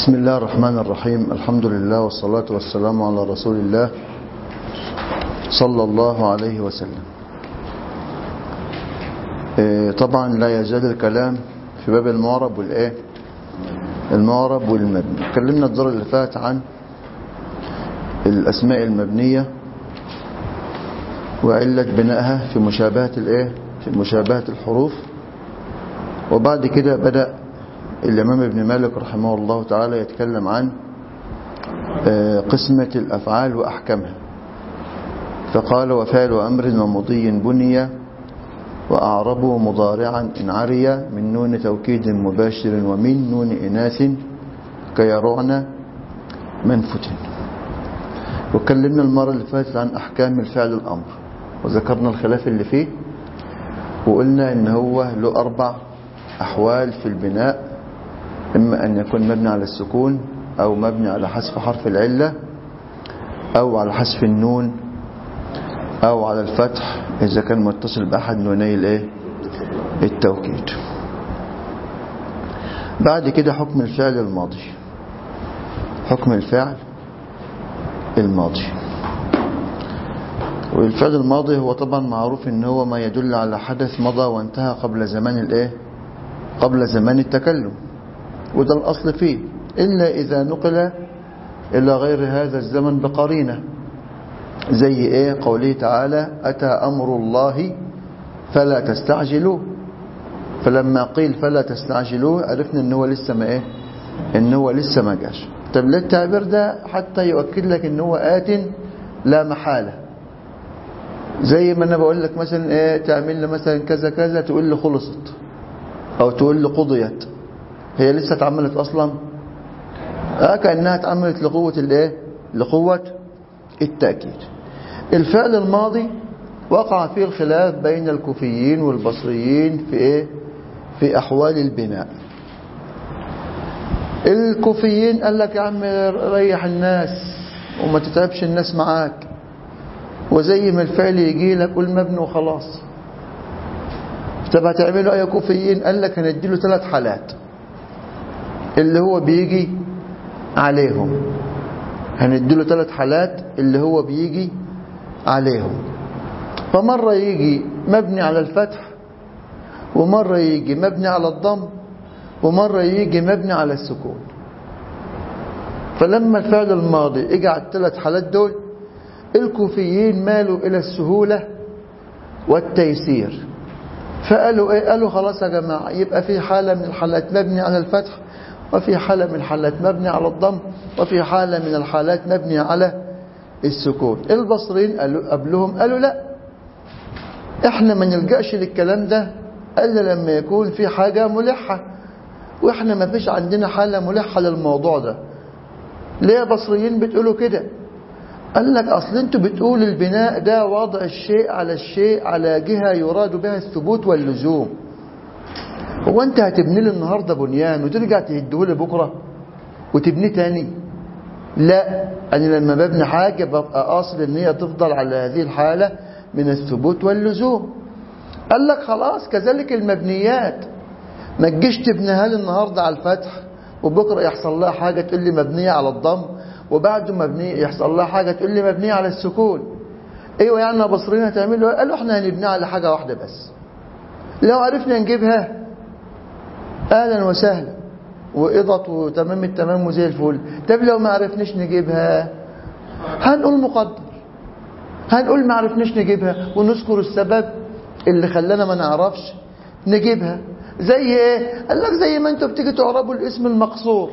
بسم الله الرحمن الرحيم. الحمد لله والصلاة والسلام على رسول الله صلى الله عليه وسلم. طبعا لا يزال الكلام في باب المعرب والإيه المعرب والمبني. اتكلمنا الدور اللي فات عن الأسماء المبنية وعلة بنائها في مشابهة الإيه في مشابهة الحروف. وبعد كده بدأ الإمام ابن مالك رحمه الله تعالى يتكلم عن قسمة الأفعال وأحكامها، فقال: وفعل أمر ومضي بني وأعربه مضارعا إن عري من نون توكيد مباشر ومن نون إناث كيرعن منفت. وكلمنا المرة اللي فاتت عن أحكام الفعل الأمر وذكرنا الخلاف اللي فيه، وقلنا إن هو له 4 أحوال في البناء: إما أن يكون مبني على السكون، أو مبني على حذف حرف العلة، أو على حذف النون، أو على الفتح إذا كان متصل بأحد نوني التوكيد. بعد كده حكم الفعل الماضي. حكم الفعل الماضي، والفعل الماضي هو طبعا معروف إن هو ما يدل على حدث مضى وانتهى قبل زمان قبل زمان التكلم، وده الأصل فيه، إلا إذا نقل إلى غير هذا الزمن بقرينة، زي قوله تعالى: أتى أمر الله فلا تستعجلوه. فلما قيل فلا تستعجلوه عرفنا إن هو لسه إن هو لسه ما جاش. طب ليه التعبير ده؟ حتى يؤكد لك إن هو آت لا محالة. زي ما أنا بقول لك مثلا تعمل لي مثلا كذا كذا، تقول لي خلصت، أو تقول لي قضيت. هي لسه اتعملت أصلا؟ كأنها اتعملت لقوة التأكيد. الفعل الماضي وقع فيه الخلاف بين الكوفيين والبصريين في أحوال البناء. الكوفيين قال لك: يا عم ريح الناس وما تتعبش الناس معاك، وزي ما الفعل يجي لك قول مبني وخلاص. طب هتعملوا يا كوفيين؟ قال لك: هنديله 3 حالات اللي هو بيجي عليهم. هنديله 3 حالات اللي هو بيجي عليهم. فمرة يجي مبني على الفتح، ومرة يجي مبني على الضم، ومرة يجي مبني على السكون. فلما الفعل الماضي اجى على ال3 حالات دول، الكوفيين مالوا إلى السهولة والتيسير، فقالوا قالوا خلاص يا جماعة، يبقى في حالة من الحالات مبني على الفتح، وفي حالة من الحالات مبني على الضم، وفي حالة من الحالات مبني على السكون. البصريين قبلهم قالوا لا، احنا ما نلجأش للكلام ده الا لما يكون في حاجة ملحة، واحنا ما فيش عندنا حالة ملحة للموضوع ده. ليه يا بصريين بتقولوا كده؟ قال لك: اصل انتوا بتقول البناء ده وضع الشيء على الشيء على جهة يراد بها الثبوت واللزوم. هو انت هتبني لي النهارده بنيان وترجع تهديه لي بكره وتبنيه تاني؟ لا، انا لما ببني حاجه ببقى قاصد ان هي تفضل على هذه الحاله من الثبوت واللزوم. قال لك: خلاص كذلك المبنيات، ما تجيش تبنيها لي النهارده على الفتح وبكره يحصل لها حاجه تقول لي مبنيه على الضم، وبعده مبنيه يحصل لها حاجه تقول لي مبنيه على السكون. ايوه يعني يا بصريين هتعملوا؟ قالوا: احنا هنبنيها على حاجه واحده بس، لو عرفنا نجيبها اهلا وسهلا وقضت وتمام التمام وزي الفل. طب لو ما عرفناش نجيبها هنقول مقدر، هنقول ما عرفناش نجيبها ونذكر السبب اللي خلانا ما نعرفش نجيبها. زي قال لك: زي ما انتوا بتيجي تعربوا الاسم المقصور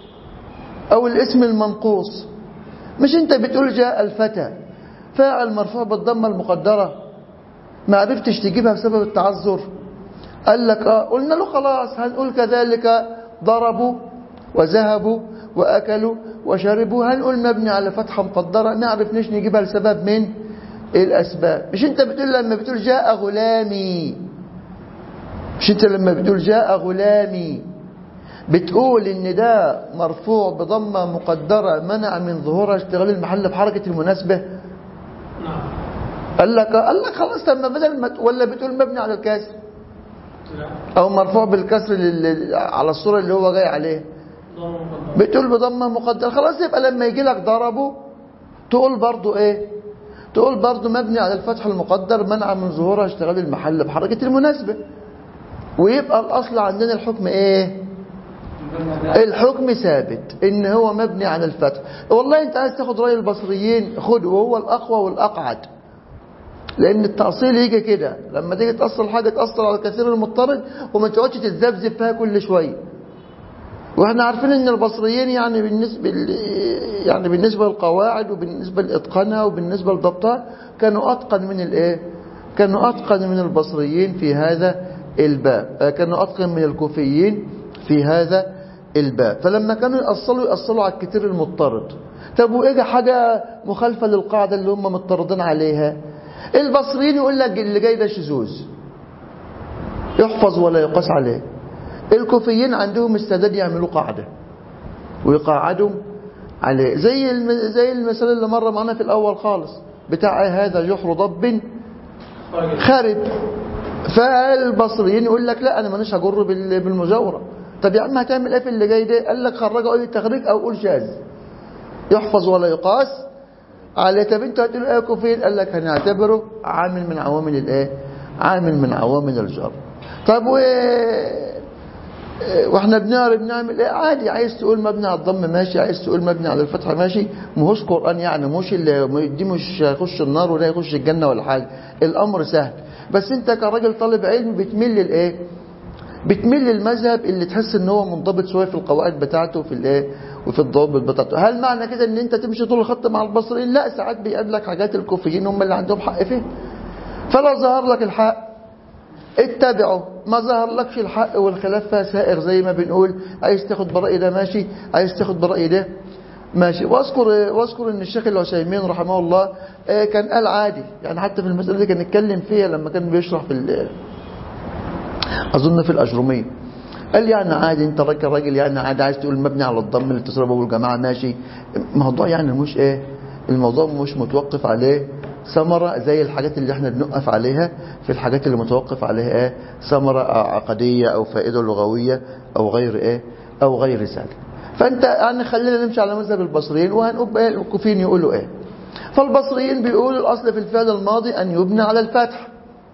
او الاسم المنقوص، مش انت بتقول جاء الفتى فاعل مرفوع بالضمه المقدره، ما عرفتش تجيبها بسبب التعذر؟ قال لك قلنا له خلاص هنقول كذلك ضربوا وذهبوا وأكلوا وشربوا، هنقول مبني على فتحة مقدرة نعرف نيش نجيبها لسبب من الأسباب. مش انت بتقول لما بتقول جاء غلامي، مش انت لما بتقول جاء غلامي بتقول ان ده مرفوع بضمة مقدرة منع من ظهورها اشتغال المحل بحركة المناسبة؟ قال لك خلاص لما بدل ما ولا بتقول مبني على الكسر او مرفوع بالكسر على الصورة اللي هو جاي عليه؟ بتقول بضمه مقدر. خلاص يبقى لما يجي لك ضربه تقول برضو ايه؟ تقول برضو مبني على الفتح المقدر منع من ظهورها اشتغال المحل بحركة المناسبة. ويبقى الأصل عندنا الحكم ايه؟ الحكم ثابت ان هو مبني على الفتح. والله انت عايز تاخد رأي البصريين خد، وهو الأقوى والأقعد، لأن التأصيل يجي كده لما تيجي تأصل حاجة تأصل على الكثير المضطرد وما تقعدش تتذبذب فيها كل شوية. واحنا عارفين ان البصريين يعني بالنسبة للقواعد وبالنسبة لإتقانها وبالنسبة لضبطها كانوا أتقن من الايه؟ كانوا أتقن من البصريين في هذا الباب، كانوا أتقن من الكوفيين في هذا الباب. فلما كانوا يأصلوا على الكثير المضطرد. طب وإجا حاجة مخالفة للقاعدة اللي هم مضطردين عليها، البصريين يقول لك اللي جاي ده شذوذ يحفظ ولا يقاس عليه. الكوفيين عندهم استعداد يعملوا قاعدة ويقاعدوا عليه، زي المثال اللي مر معنا في الأول خالص بتاع هذا جحر ضب خارب. فالبصريين يقول لك لا أنا مانيش هجر بالمجاورة. طب يا عم هتعمل ايه في اللي جاي ده؟ قال لك خرجه اي تخريج او قول شاذ يحفظ ولا يقاس على. طب انتوا هتقولوا ايه يا كوفيين؟ قال لك هنعتبره عامل من عوامل الايه؟ عامل من عوامل الجر. طب واحنا بنعمل ايه؟ عادي، عايز تقول مبني على الضم ماشي، عايز تقول مبني على الفتح ماشي. ماهوش قرآن يعني، مش اللي دي مش هيخش النار ولا هيخش الجنة ولا حاجة. الامر سهل، بس انت كراجل طالب علم بتميل للايه؟ بتميل للمذهب اللي تحس ان هو منضبط شويه في القواعد بتاعته وفي الايه وفي الضوابط بتاعته. هل معنى كده ان انت تمشي طول الخط مع البصريين؟ لا، ساعات بيقابلك حاجات الكوفيين هم اللي عندهم حق فيه. فلو ظهر لك الحق اتبعه، ما ظهر لكش الحق والخلاف فيها سائغ زي ما بنقول، عايز تاخد برأي ده ماشي، عايز تاخد برأي ده ماشي. واذكر ان الشيخ العثيمين رحمه الله كان قال عادي يعني، حتى في المسألة دي كان نتكلم فيها لما كان بيشرح في أظن في الأجرمية. قال يعني عادي، انت راجل يعني عادي عايز تقول مبني على الضم الاتصال به والجماعة ماشي. الموضوع يعني مش ايه، الموضوع مش متوقف عليه ثمرة زي الحاجات اللي احنا بنقف عليها في الحاجات اللي متوقف عليها ايه ثمرة عقدية او فائدة لغوية او غير ايه او غير ذلك. فانت يعني خلينا نمشي على مذهب البصريين وهنقول ايه الكوفيين يقولوا ايه. فالبصريين بيقولوا الاصل في الفعل الماضي ان يبنى على الفتح،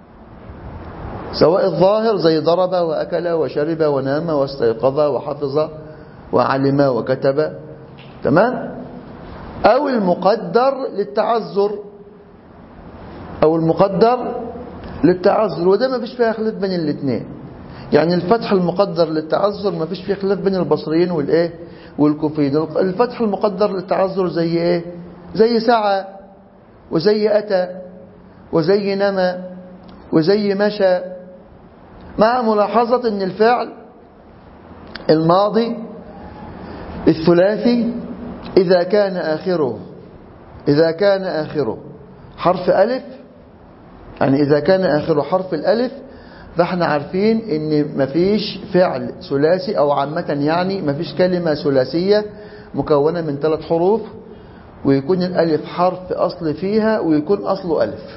سواء الظاهر زي ضرب وأكل وشرب ونام واستيقظ وحفظ وعلم وكتب، تمام، أو المقدر للتعذر، أو المقدر للتعذر. وده ما فيش فيها خلاف بين الاثنين. يعني الفتح المقدر للتعذر ما فيش فيه خلاف بين البصريين والايه والكوفيين. الفتح المقدر للتعذر زي ايه؟ زي سعى وزي أتى وزي نمى وزي مشى، مع ملاحظة ان الفعل الماضي الثلاثي إذا كان آخره حرف ألف، يعني إذا كان آخره حرف الألف، فاحنا عارفين ان مفيش فعل ثلاثي او عامة يعني مفيش كلمة ثلاثية مكونة من 3 حروف ويكون الألف حرف أصل فيها ويكون أصله ألف.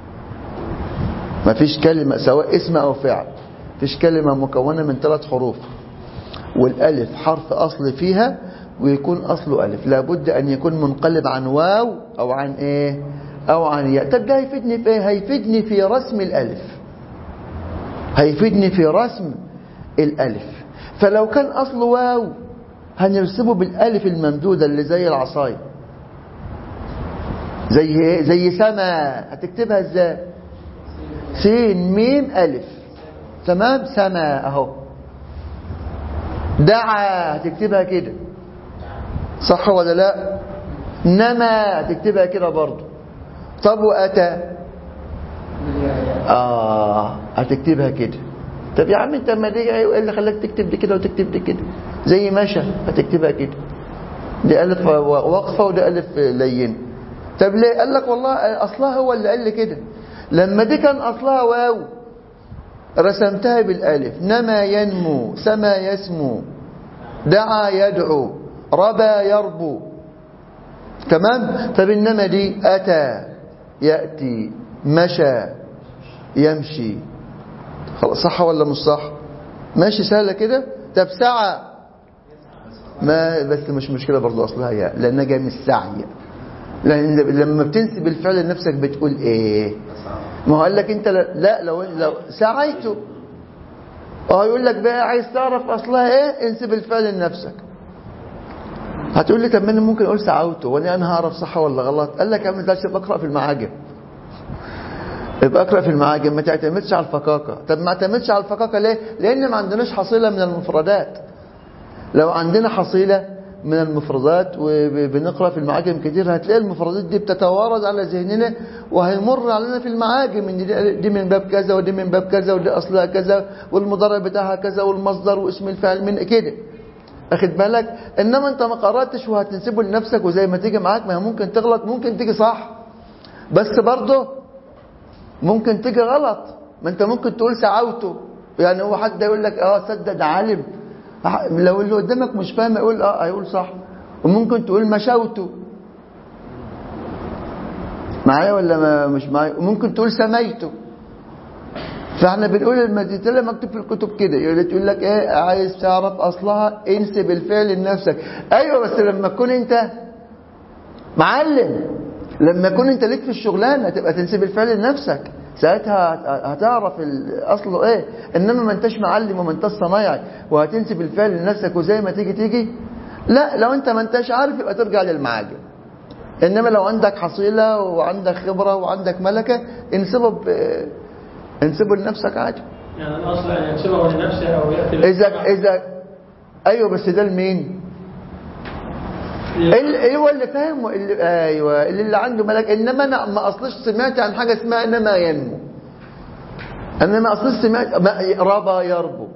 مفيش كلمة سواء اسم أو فعل، مفيش كلمة مكونة من 3 حروف والألف حرف أصل فيها ويكون أصله ألف، لابد أن يكون منقلب عن واو أو عن إيه أو عن ياء. طب ده هيفيدني في إيه؟ هيفيدني في رسم الألف، هيفيدني في رسم الألف. فلو كان أصله واو هنرسمه بالألف الممدودة اللي زي العصاية، زي إيه؟ زي سما. هتكتبها إزاي؟ سين ميم ألف، تمام، سما أهو. دعا هتكتبها كده، صح ولا لا؟ نما هتكتبها كده برضو. طب وأتى هتكتبها كده. طب يا عم انت اما دي ايه اللي خلاك تكتب دي كده وتكتب دي كده؟ زي مشى هتكتبها كده، دي ألف وقفة وده ألف لين. طب ليه؟ قال لك والله أصلها هو اللي قال لي كده، لما دي كان أصلها واو رسمتها بالألف. نما ينمو، سما يسمو، دعا يدعو، ربا يربو، تمام. طب إنما دي أتى يأتي، مشى يمشي، خلاص، صح ولا مش صح؟ ماشي، سهلة كده. طب سعى ما بس مش مشكلة برضو أصلها ياء لأنها جاية من السعي. لأن لما بتنسب الفعل لنفسك بتقول إيه؟ ما هو قال لك أنت لا لو سعيته يقول لك بقى عايز تعرف أصلها إيه؟ انسب الفعل لنفسك. هتقول لي طب ما أنا ممكن أقول سعوته وأنا هعرف صح ولا غلط؟ قال لك يا عم ده بقرأ في المعاجم. يبقى اقرأ في المعاجم، ما تعتمدش على الفقاقة. طب ما اعتمدش على الفقاقة ليه؟ لأن ما عندناش حصيلة من المفردات. لو عندنا حصيلة من المفردات وبنقرأ في المعاجم كتير هتلاقي المفردات دي بتتوارد على ذهننا وهيمر علينا في المعاجم ان دي من باب كذا ودي من باب كذا ودي أصلها كذا والمضارع بتاعها كذا والمصدر واسم الفاعل من كده. أخد بالك؟ إنما أنت ما قرأتش وهتنسبه لنفسك وزي ما تيجي معاك ما ممكن تغلط ممكن تيجي صح بس برضه ممكن تيجي غلط. ما أنت ممكن تقول سعوته يعني هو حد يقول لك سدد عالم لو اللي قدامك مش فاهم يقول هيقول صح. وممكن تقول مشوته معايا ولا ما مش معايا. وممكن تقول سميته. فاحنا بنقول المادة مكتوب في الكتب كده يقول لك ايه عايز تعرف اصلها انسب الفعل لنفسك. ايوه بس لما تكون انت معلم لما تكون انت ليك في الشغلانه تبقى تنسب الفعل لنفسك ساعتها هتعرف اصله ايه. انما ما انتش معلم وما انتش صنايعي وهتنسب الفعل لنفسك وزي ما تيجي لا. لو انت ما انتش عارف يبقى ترجع للمعاجم. انما لو عندك حصيله وعندك خبره وعندك ملكه انسبه لنفسك عادي. يعني الاصل ان ينسبه لنفسه او ياتي اذا ايوه بس ده لمين؟ ايوه اللي فاهم اللي عنده ملك. انما انا ما اصلش سمعت عن حاجه اسمها انما ينمو. انا ما اصلش سمعت ربى يربو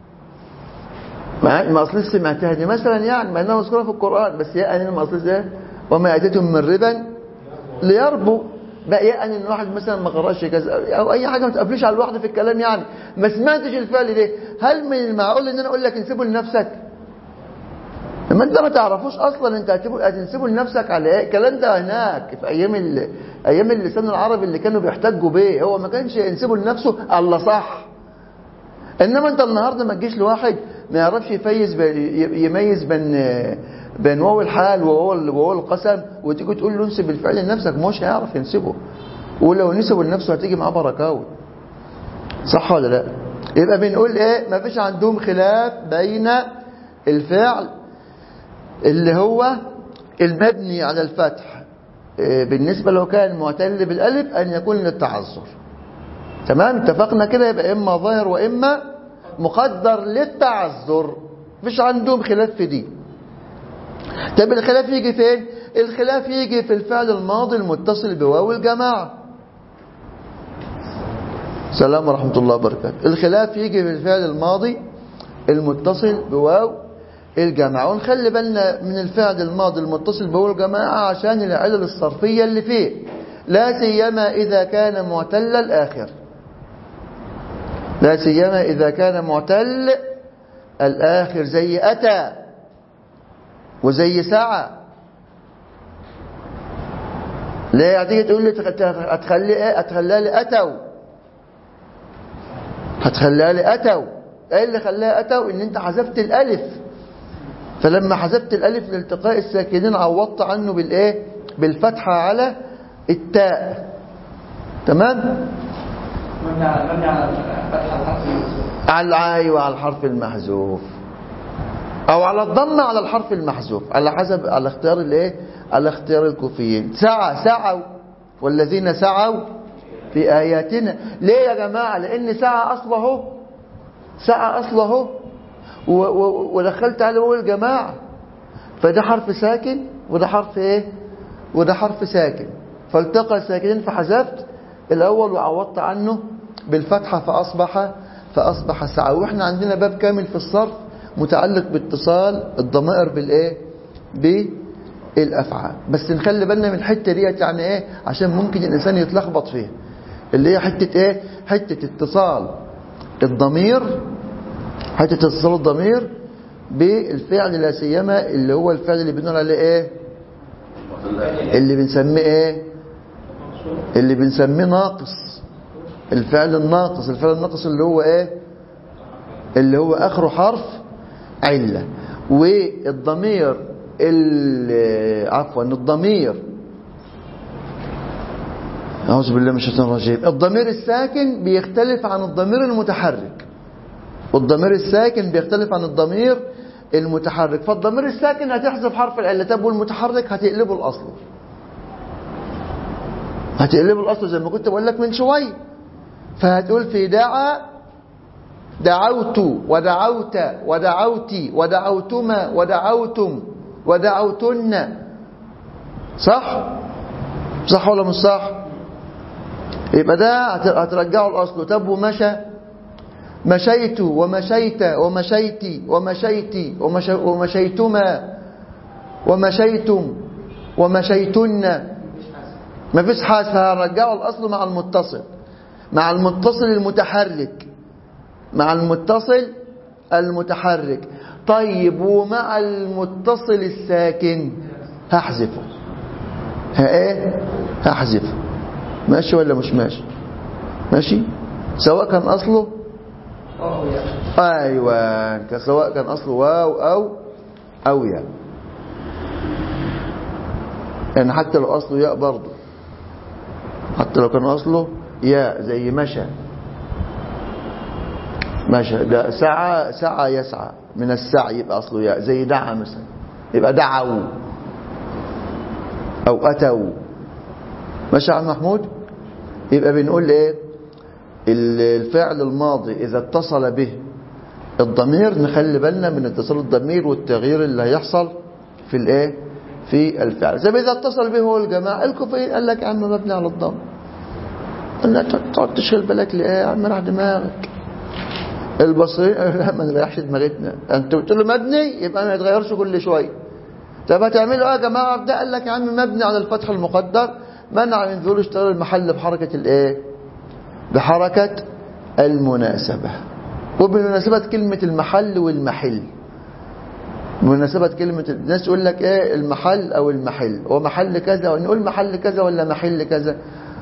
ما اصلش سمعتها دي مثلا يعني ما انها مذكوره في القران بس انا ما اصلش ايه وما اتيتم من ربا ليربو بقى يعني ان الواحد مثلا ما قراش كذا او اي حاجه ما تقفليش على الواحد في الكلام يعني ما سمعتش الفعل ده. هل من المعقول ان انا اقول لك انسبه لنفسك؟ لما انت ما تعرفوش اصلا انت هتنسبه لنفسك على ايه؟ الكلام ده هناك في ايام اللسان العربي اللي كانوا بيحتجوا بيه هو ما كانش ينسبه لنفسه الله صح. انما انت النهارده ما تجيش لواحد ما يعرفش يميز بين واو الحال وواو القسم وتيجي تقول له انسب الفعل لنفسك مش هيعرف ينسبه. ولو نسبه لنفسه هتيجي معاه بركاوي. صح ولا لا؟ يبقى بنقول ايه ما فيش عندهم خلاف بين الفعل اللي هو المبني على الفتح بالنسبة لو كان معتل بالالف ان يكون للتعذر. تمام اتفقنا كده. يبقى اما ظاهر واما مقدر للتعذر. مش عندهم خلاف في دي. طب الخلاف يجي فين؟ الخلاف يجي في الفعل الماضي المتصل بواو الجماعة. السلام ورحمة الله وبركاته. الخلاف يجي في الفعل الماضي المتصل بواو الجماعة. ونخلي بالنا من الفعل الماضي المتصل بواو الجماعة عشان العلل الصرفية اللي فيه لا سيما إذا كان معتل الآخر. لا سيما إذا كان معتل الآخر زي أتى وزي سعى. ليه هتيجي تقول لي هتخليها لي أتوا هتخليها لي أتوا. ايه اللي خلاها أتوا؟ ان انت حذفت الألف. فلما حذفت الألف لالتقاء الساكنين عوضت عنه بالايه بالفتحة على التاء. تمام. على الحرف المحذوف او على الضمه على الحرف المحذوف على حسب على اختيار الايه على اختيار الكوفيين. سعوا والذين سعوا في اياتنا. ليه يا جماعه؟ لان سعى اصله ودخلت على واو الجماعه فده حرف ساكن وده حرف ايه وده حرف ساكن فالتقى الساكنين فحذفت الاول وعوضت عنه بالفتحه فاصبح سعى. واحنا عندنا باب كامل في الصرف متعلق باتصال الضمائر بالايه بالافعال. بس نخلي بالنا من الحته ديت يعني ايه عشان ممكن الانسان يتلخبط فيها اللي هي حته ايه حته اتصال الضمير بالفعل لا سيما اللي هو الفعل اللي بنقول عليه ايه اللي بنسميه ايه اللي بنسميه ناقص. الفعل الناقص اللي هو ايه اللي هو اخره حرف علة. والضمير عفوا الضمير، أعوذ بالله من الشيطان الرجيم، الضمير الساكن بيختلف عن الضمير المتحرك، والضمير الساكن بيختلف عن الضمير المتحرك. فالضمير الساكن هتحذف حرف العلة، طب والمتحرك هتقلبه الأصل، هتقلبه الأصل زي ما كنت بقول لك من شوية. فهتقول في دعوت ودعوت ودعوتي ودعوتما ودعوتم ودعوتن. صح ولا مش صح؟ يبقى ده هترجعه الأصل. طب ومشى، مشيت ومشيت ومشيتي ومشيتي ومشيتما ومشيتم ومشيتن. مفيش حذف، هرجعه الأصل مع المتصل، مع المتصل المتحرك، مع المتصل المتحرك. طيب ومع المتصل الساكن هحذفه، هحذفه. ماشي ولا مش ماشي؟ ماشي، سواء كان أصله أيوة، سواء كان أصله واو أو ياء. يعني حتى لو أصله ياء برضه، حتى لو كان أصله ياء، زي مشى ده سعى يسعى، من السعي يبقى أصله ياء. زي دعا مثلا يبقى دعوا أو أتوا. ماشي يا عم محمود؟ يبقى بنقول إيه؟ الفعل الماضي إذا اتصل به الضمير نخلي بالنا من اتصال الضمير والتغيير اللي هيحصل في الايه، في الفعل. زي ما إذا اتصل به هو الجماعة. الكوفيين قال لك يا عم مبني على الضم، قلنا تقعد تشغل بالك لإيه يا عم، راح دماغك. البصريين لا ما نريحش دماغتنا، انت بتقول له مبني يبقى ما يتغيرش كل شويه. طب هتعملوا ايه يا جماعه؟ ده قال لك يا عم مبني على الفتح المقدر، منع من ظهور اشتغال المحل بحركه الايه، بحركه المناسبه. وبمناسبه كلمه المحل والمحل، بمناسبه كلمه الناس يقول لك ايه المحل او المحل، هو محل كذا، ونقول محل كذا ولا محل كذا؟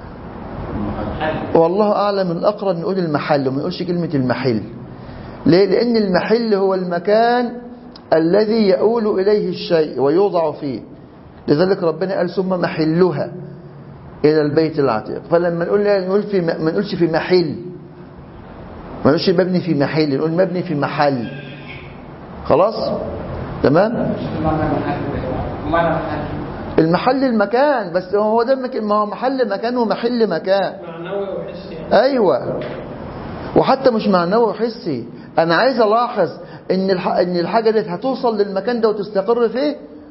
والله اعلم، الاقرب نقول المحل وما نقولش كلمه المحل. ليه؟ لأن المحل هو المكان الذي يؤول إليه الشيء ويوضع فيه، لذلك ربنا قال ثم محلها إلى البيت العتيق. فلما نقول ما نقولش في محل، ما نقولش مبني في محل، نقول مبني في محل. خلاص تمام؟ المحل المكان، بس هو ده ما هو محل مكان ومحل مكان، معنوي وحسي. أيوة، وحتى مش معنوي وحسي. أنا عايز ألاحظ إن الحاجة دي هتوصل للمكان ده وتستقر فيه.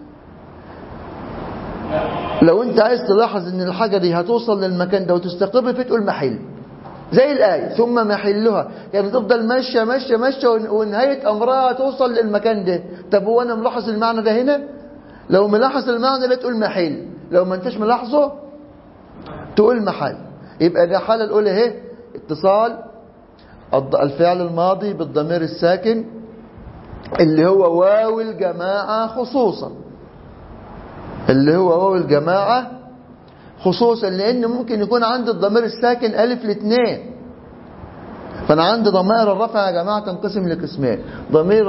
لو أنت عايز تلاحظ إن الحاجة دي هتوصل للمكان ده وتستقر فيه تقول محل، زي الآية ثم محلها، يعني تفضل ماشية ماشية ماشية ونهاية أمرها توصل للمكان ده. طب هو أنا ملاحظ المعنى ده هنا؟ لو ملاحظ المعنى ده تقول محل، لو ما أنتش ملاحظه تقول محل. يبقى ده الحالة الأولى اهي، اتصال الفعل الماضي بالضمير الساكن اللي هو واو الجماعة خصوصا، اللي هو واو الجماعة خصوصا، لأن ممكن يكون عند الضمير الساكن ألف ل2. فأنا عندي ضمائر الرفع يا جماعة تنقسم لقسمين. ضمير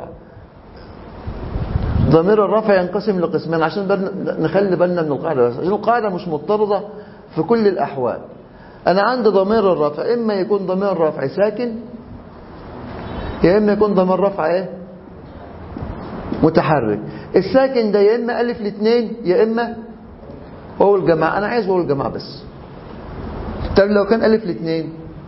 الرفع ينقسم لقسمين عشان نخلي بالنا من القاعدة، عشان القاعدة مش مضطردة في كل الأحوال. أنا عندي ضمير الرفع إما يكون ضمير رفع ساكن، يا إما يكون ضمير رفع إيه؟ متحرك. الساكن ده يا إما ألف ل2 يا إما واو الجماعة. أنا عايز واو الجماعة بس. طب لو كان ألف ل2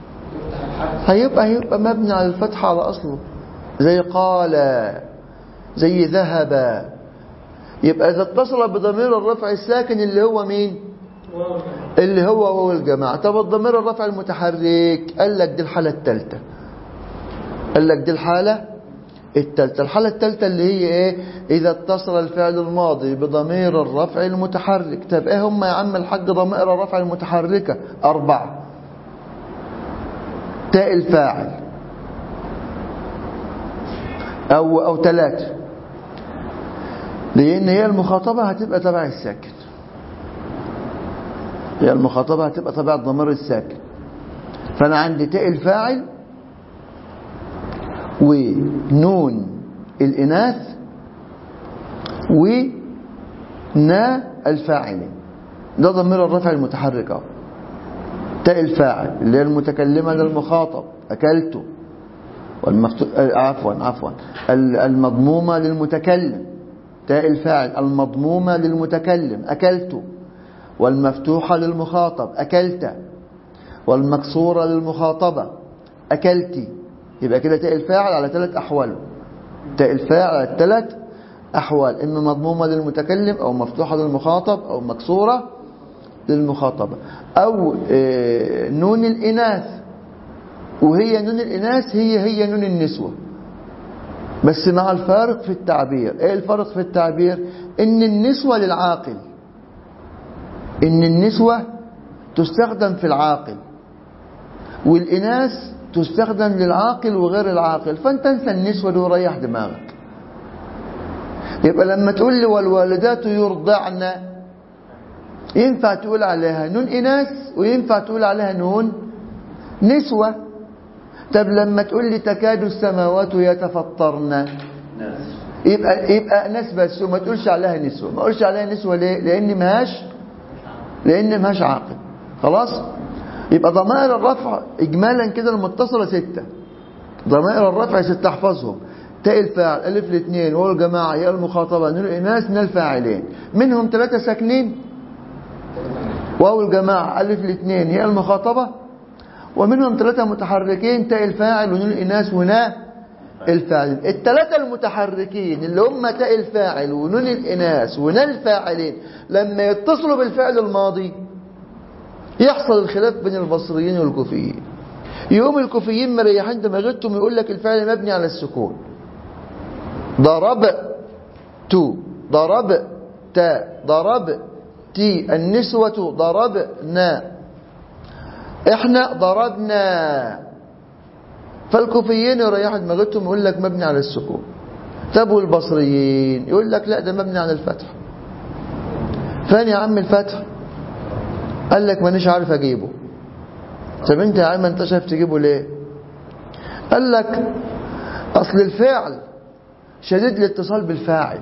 هيبقى مبني على الفتح على أصله، زي قال، زي ذهب. يبقى إذا اتصل بضمير الرفع الساكن اللي هو مين؟ اللي هو واو الجماعة. طب الضمير الرفع المتحرك قال لك دي الحالة الثالثة، قال لك دي الحالة الثالثة. الحالة الثالثة اللي هي ايه؟ إذا اتصل الفعل الماضي بضمير الرفع المتحرك. طب ايه هم يا عم الحاج ضمائر الرفع المتحركة؟ 4. تاء الفاعل أو 3، لأن هي المخاطبة هتبقى تبع الساكن، هي المخاطبة هتبقى تبع الضمير الساكن. فأنا عندي تاء الفاعل ونون الإناث ونا الفاعلين. ده ضمير الرفع المتحرك اهو. تاء الفاعل اللي هي المتكلمة للمخاطب أكلت، عفوا المضمومة للمتكلم. تاء الفاعل المضمومة للمتكلم أكلت، والمفتوحة للمخاطب أكلت، والمكسورة للمخاطبة أكلتي. يبقى كده تاء الفاعل على 3 أحوال. تاء الفاعل على 3 أحوال، إما مضمومة للمتكلم أو مفتوحة للمخاطب أو مكسورة للمخاطبة، أو نون الإناث. وهي نون الإناث هي نون النسوة، بس مع الفارق في التعبير. ايه الفرق في التعبير؟ ان النسوة للعاقل، ان النسوة تستخدم في العاقل، والإناث تستخدم للعاقل وغير العاقل. فانت انسى النسوة دي وريح دماغك. يبقى لما تقول لي والوالدات يرضعن، ينفع تقول عليها نون إناث وينفع تقول عليها نون نسوة. طب لما تقول لي تكاد السماوات يتفطرن، يبقى ناس بس، وما تقولش عليها نسوة. ما تقولش عليها نسوة ليه؟ لأن ماهاش عاقل. خلاص. يبقى ضمائر الرفع إجمالا كده المتصلة 6. ضمائر الرفع 6 احفظهم. تاء الفاعل ألف الاثنين، واو الجماعة، ياء المخاطبة، نون الإناث، نون الفاعلين. منهم 3 ساكنين، واو الجماعة ألف الاثنين ياء المخاطبة، ومنهم 3 متحركين، تاء الفاعل ونون الإناث ونا الفاعلين. ال3 المتحركين اللي هم تاء الفاعل ونون الإناث ونا الفاعلين لما يتصلوا بالفعل الماضي يحصل الخلاف بين البصريين والكوفيين. يقوم الكوفيين مريحين دماغتهم يقول لك الفعل مبني على السكون. ضربت، ضربت، ضربتي، النسوة ضربنا، احنا ضربنا. فالكوفيين يريحوا دماغتهم يقول لك مبني على السكون. طب والبصريين يقول لك لا، ده مبني على الفتح. فين يا عم الفتح؟ قال لك مانيش عارف اجيبه. طب انت يا عم انت شايف تجيبه ليه؟ قال لك اصل الفعل شديد الاتصال بالفاعل.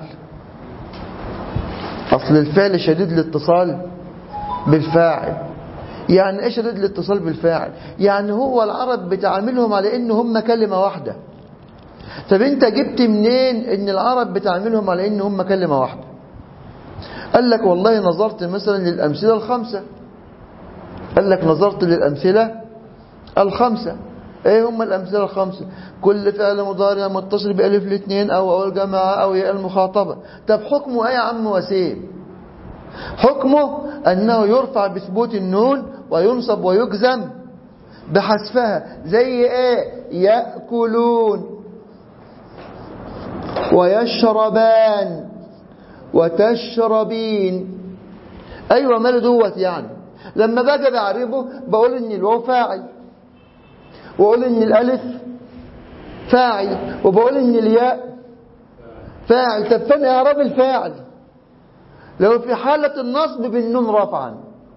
اصل الفعل شديد الاتصال بالفاعل. يعني ايش شديد الاتصال بالفاعل؟ يعني هو العرب بتعاملهم على ان هم كلمة واحدة. طب انت جبت منين ان العرب بتعاملهم على ان هم كلمة واحدة؟ قال لك والله نظرت مثلا للأمثلة الخمسة. قال لك نظرت للأمثلة الخمسة. ايه هم الأمثلة الخمسة؟ كل فعل مضارع متصل بألف الاثنين أو الجماعة أو ياء المخاطبة. طب حكمه ايه يا عم وسيم؟ حكمه أنه يرفع بثبوت النون وينصب ويجزم بحذفها. زي ايه؟ يأكلون ويشربان وتشربين. ايوه ماله دوت يعني. لما باجي بعربه بقول ان الواو فاعل، واقول ان الالف فاعل، وبقول ان الياء فاعل. طب فين اعراب الفاعل؟ لو في حالة النصب بالنون رفعا،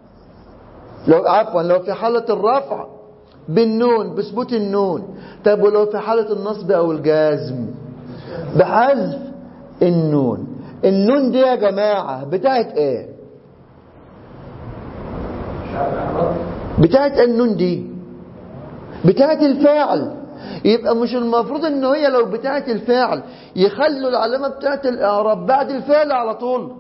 لو في حالة الرفع بالنون بثبوت النون. طب ولو في حالة النصب او الجزم بحذف النون. النون دي يا جماعة بتاعت ايه؟ بتاعت النون دي بتاعت الفاعل. يبقى مش المفروض ان هي لو بتاعت الفاعل يخلوا العلامة بتاعت الاعراب بعد الفعل على طول.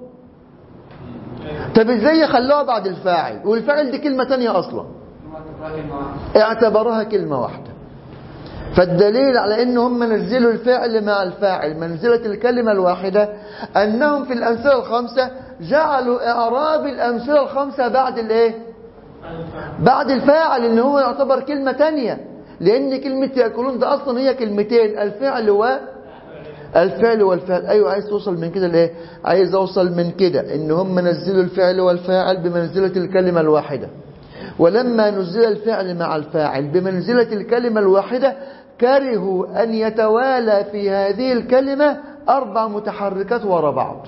طب ازاي يخلوها بعد الفاعل والفاعل دي كلمة تانية اصلا؟ اعتبروها كلمة واحدة. فالدليل على ان هم نزلوا الفعل مع الفاعل منزلة الكلمة الواحدة انهم في الامثلة الخمسة جعلوا اعراب الامثلة الخمسة بعد الايه؟ بعد الفاعل، ان هو يعتبر كلمة تانية. لان كلمة يأكلون ده اصلا هي كلمتين، الفعل والفعل. ايوه عايز توصل من كده لايه؟ عايز اوصل من كده ان هم نزلوا الفعل والفاعل بمنزلة الكلمة الواحدة. ولما نزل الفعل مع الفاعل بمنزلة الكلمة الواحدة كرهوا أن يتوالى في هذه الكلمة 4 متحركات وراء بعض.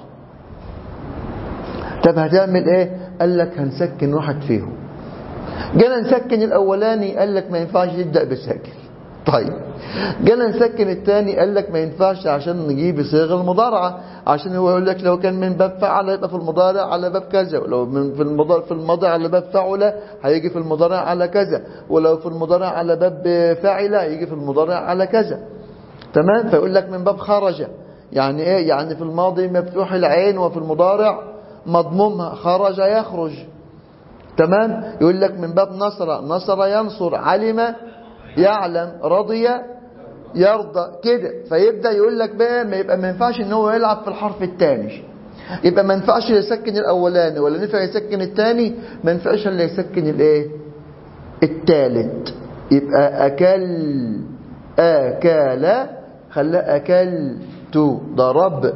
طب هتعمل ايه؟ قال لك هنسكن واحد فيهم. جينا نسكن الأولاني قال لك ما ينفعش يبدأ بالساكن. طيب جينا نسكن الثاني، قال لك ما ينفعش عشان نجيب صيغ المضارعة، عشان هو يقول لك لو كان من باب فعل يبقى في المضارع على باب كذا، ولو من في المضارع على باب فعل هيجي في المضارع على كذا، ولو في المضارع على باب فاعل يجي في المضارع على كذا. تمام. فيقول لك من باب خرج، يعني ايه؟ يعني في الماضي مفتوح العين وفي المضارع مضمومها، خرج يخرج. تمام. يقول لك من باب نصر، نصر ينصر، علم يعلم، رضي يرضى كده. فيبدأ يقول لك بقى ما ينفعش ان هو يلعب في الحرف الثاني، يبقى ما ينفعش يسكن الاولاني ولا ينفع يسكن الثاني، ما ينفعش الا يسكن الايه؟ الثالث. يبقى اكل، اكل، خلاه اكلت، ضربت،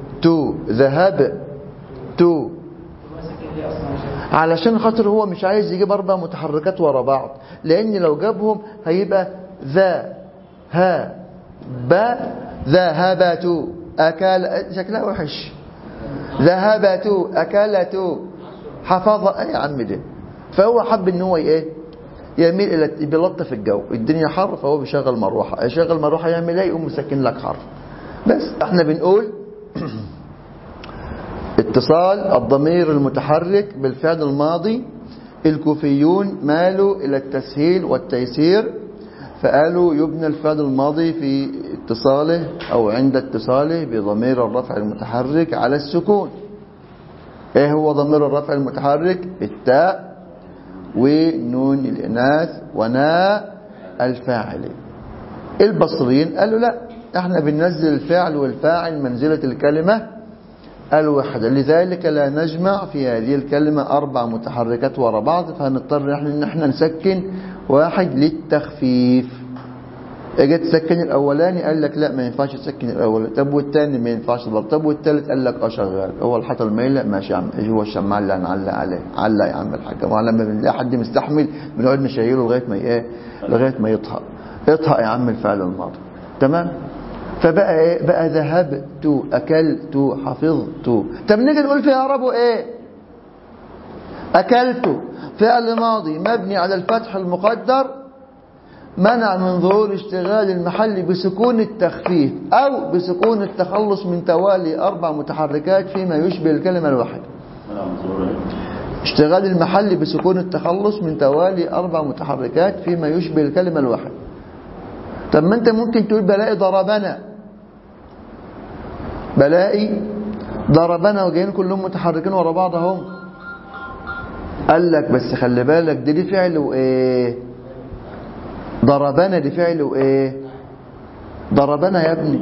ذهبت، علشان خاطر هو مش عايز يجيب 4 متحركات ورا بعض، لان لو جابهم هيبقى ذا، ها، با، ذهبت، اكل، شكلها وحش. ذهبت، اكلت، حفظ، يا عم ده. فهو حب ان هو ايه؟ يميل الى بيلطف الجو، الدنيا حر فهو بيشغل مروحه، يشغل مروحه يعمل ايه؟ يقوم مسكن لك حرف. بس احنا بنقول اتصال الضمير المتحرك بالفعل الماضي، الكوفيون مالوا إلى التسهيل والتيسير، فقالوا يبنى الفعل الماضي في اتصاله أو عند اتصاله بضمير الرفع المتحرك على السكون. ايه هو ضمير الرفع المتحرك؟ التاء ونون الإناث وناء الفاعل. البصريين قالوا لا، احنا بننزل الفعل والفاعل منزلة الكلمة الوحدة، لذلك لا نجمع في هذه الكلمة 4 متحركات ورا بعض، فهنضطر ان احنا نسكن واحد للتخفيف. اجت تسكن الاولاني، قال لك لا ما ينفعش تسكن الاولاني. طب والثاني ما ينفعش برضه. طب والثالث قال لك شغال. هو الحط الميلة ماشي يا عم، ايه هو الشماعة اللي هنعلق عليه؟ علق يا عم الحاج. ولما بنلاقي حد مستحمل بنقعد نشيله لغايه ما ايه؟ لغايه ما يطهق. اطهق يا عم الفعل الماضي. تمام. فبقى ايه؟ بقى ذهبت، اكلت، حفظت. طب نيجي نقول في اعرابه ايه؟ اكلت فعل ماضي مبني على الفتح المقدر منع من ظهور اشتغال المحل بسكون التخفيف او بسكون التخلص من توالي 4 متحركات فيما يشبه الكلمة الواحدة. اشتغال المحل بسكون التخلص من توالي 4 متحركات فيما يشبه الكلمة الواحدة. طب ما انت ممكن تقول بلاقي ضربنا، بلاقي ضربنا وجايين كلهم متحركين ورا بعض اهم. قال لك بس خلي بالك دي فعل وايه؟ ضربنا دي فعل وايه؟ ضربنا يا ابني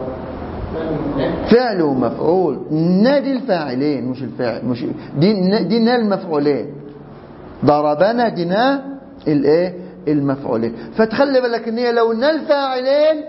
فعل ومفعول. نادي الفاعلين مش الفاعل، مش دي نا المفعولين. ضربنا دي نا الايه؟ المفعولين. فتخلي بالك ان هي لو نا الفاعلين،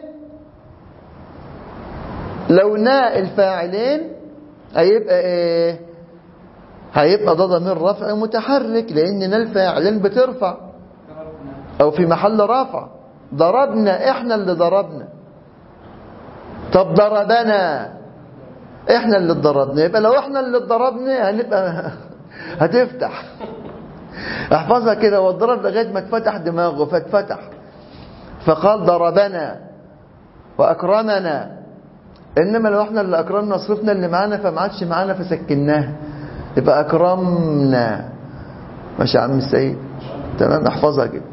لو نا الفاعلين هيبقى ايه؟ هيبقى ده ضمير رفع متحرك، لان نا الفاعلين بترفع او في محل رفع. ضربنا، احنا اللي ضربنا. طب ضربنا، احنا اللي ضربنا. يبقى لو احنا اللي ضربنا هنبقى هتفتح. احفظها كده، والضرب لغايه ما اتفتح دماغه فاتفتح، فقال ضربنا واكرمنا. انما لو احنا اللي اكرمنا صرفنا اللي معانا فما عادش معانا فسكناه، يبقى اكرمنا. ماشي يا عم السيد؟ تمام. احفظها كده.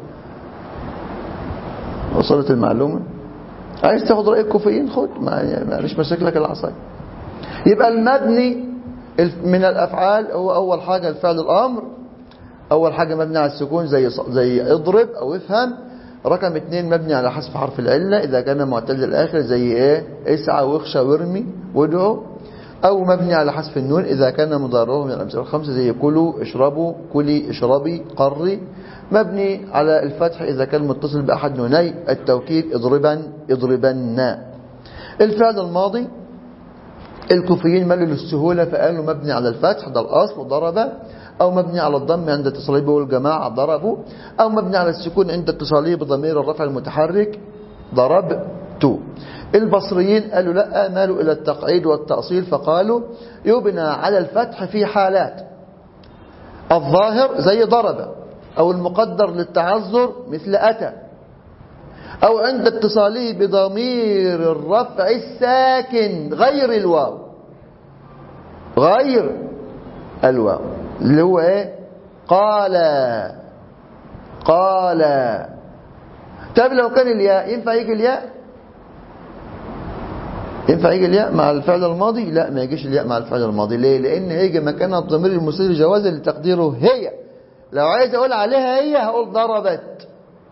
وصلت المعلومه؟ عايز تاخد راي الكوفيين خد، معلش مشاكلك العصايه. يبقى المبني من الافعال هو اول حاجه الفعل الامر، اول حاجه مبني على السكون زي اضرب او افهم. رقم 2 مبني على حذف حرف العله اذا كان معتل الاخر زي ايه؟ اسعى واخشى وارمي وادعو. او مبني على حذف النون اذا كان مضارعه من الامثله الخمسه زي كلوا، اشربوا، كلي، اشربي، قري. مبني على الفتح اذا كان متصل باحد نوني التوكيد اضربا، اضربن. الفعل الماضي الكوفيين مالوا للسهوله فقالوا مبني على الفتح ده الاصل ضرب، او مبني على الضم عند اتصاله به والجماعه ضربوا، او مبني على السكون عند اتصاله بضمير الرفع المتحرك ضربت. البصريين قالوا لا، مالوا الى التقعيد والتأصيل فقالوا يبنى على الفتح في حالات الظاهر زي ضرب، او المقدر للتعذر مثل اتى، أو عند اتصاله بضمير الرفع الساكن غير الواو، غير الواو اللي هو ايه؟ قال. قال. طيب لو كان الياء ينفع يجي الياء؟ ينفع يجي الياء مع الفعل الماضي؟ لا، ما يجيش الياء مع الفعل الماضي. ليه؟ لأن هيجي مكانها الضمير المستتر جوازا لتقديره هي. لو عايز أقول عليها هي هقول ضربت.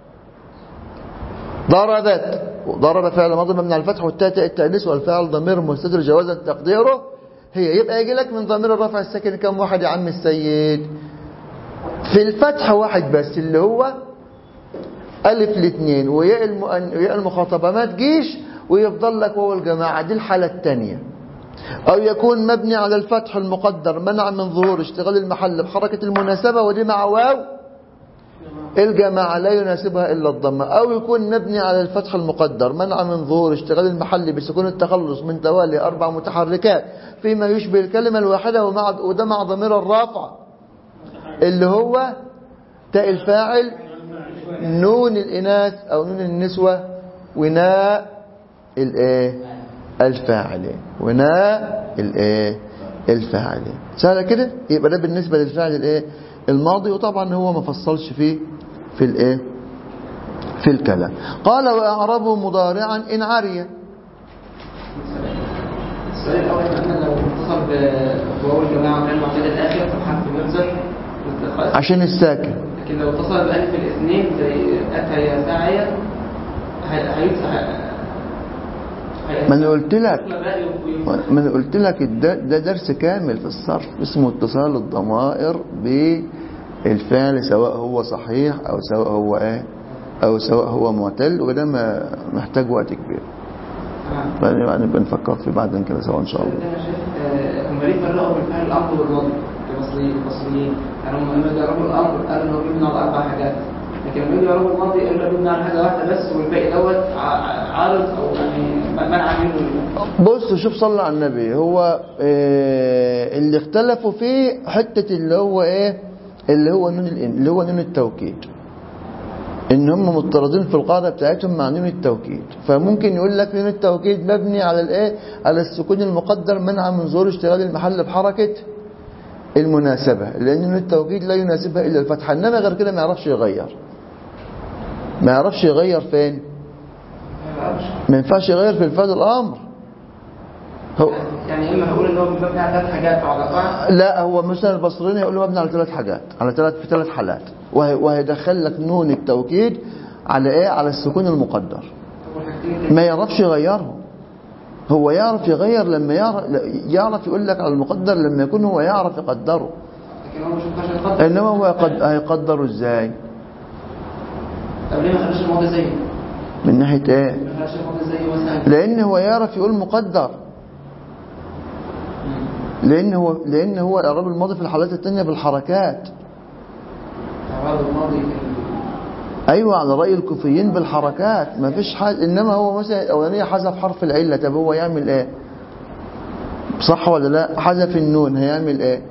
ضربت. ضرب فعل ماضي مبني على الفتح والتاء التأنيث والفعل ضمير مستتر جوازا تقديره هي. يبقى يجي لك من ضمير الرفع الساكن كم واحد يا عم السيد؟ في الفتح واحد بس، اللي هو ألف الاثنين وياء المخاطبة ما تجيش ويفضل لك واو الجماعة. دي الحالة الثانية. أو يكون مبني على الفتح المقدر منع من ظهور اشتغال المحل بحركة المناسبة، ودي مع واو الجماعة لا يناسبها إلا الضمة. أو يكون مبني على الفتح المقدر منع من ظهور اشتغال المحل بسكون التخلص من توالي 4 متحركات فيما يشبه الكلمة الواحدة، وده مع ضمير الرافع اللي هو تاء الفاعل نون الإناث أو نون النسوة وناء الفاعلين. وناء الفاعلين. سهلة كده. يبقى ده بالنسبة للفعل الماضي. وطبعا هو ما فصلش فيه في الكلام. قال وأعربه مضارعا إن عريا. السؤال الأول أن لو اتصل بواو الجماعة وكان معتاد الآخر فحرف مرزق عشان الساكن. لكن لو اتصل بألف الاثنين زي أتى يا ساعية ما انا قلت لك ده درس كامل في الصرف اسمه اتصال الضمائر بالفعل، سواء هو صحيح او سواء هو معتل، وده ما محتاج وقت كبير. يعني بنفكر في بعدين كده سوا ان شاء الله. انا شايف هم ليه فرقوا بين فعل الامر والماضي المصريين؟ يعني هم لما جربوا الامر قالوا انه بيبنى على 4 حاجات، لكن لما جربوا الماضي قالوا انه بيبنى على حاجه واحده بس، والباقي دوت عارض او يعني منع منه. بص شوف صلى على النبي. هو اللي اختلفوا فيه حته اللي هو نون التوكيد، ان هم مضطردين في القاعده بتاعتهم مع نون التوكيد. فممكن يقول لك نون التوكيد مبني على على السكون المقدر منع من ظهور اشتغال المحل بحركه المناسبه، لان نون التوكيد لا يناسبها الا الفتحه. انما غير كده ما يعرفش يغير فين؟ ما ينفعش يغير في الفعل الامر. هو يعني اما هقول ان هو مبني على 3 حاجات على 4. لا، هو مثلا البصريين هيقول له مبني على 3 حاجات، في 3 حالات، وهيدخل لك نون التوكيد على على السكون المقدر. ما يعرفش يغيره. هو يعرف يغير لما يعرف يقول لك على المقدر لما يكون هو يعرف يقدره. لكن هو مش يقدر. انما هو هيقدره ازاي؟ طب ليه ما خلوش الماضي زيه؟ من ناحيه ما خلوش الماضي زيه مثلا؟ لان هو يعرف يقول مقدر. لان هو اعراب الماضي في الحالات الثانيه بالحركات. اعراب الماضي ايوه على راي الكوفيين بالحركات، ما فيش حاجه. انما هو مثلا الاولانيه حذف حرف العله، طب هو يعمل ايه؟ صح ولا لا؟ حذف النون، هيعمل ايه؟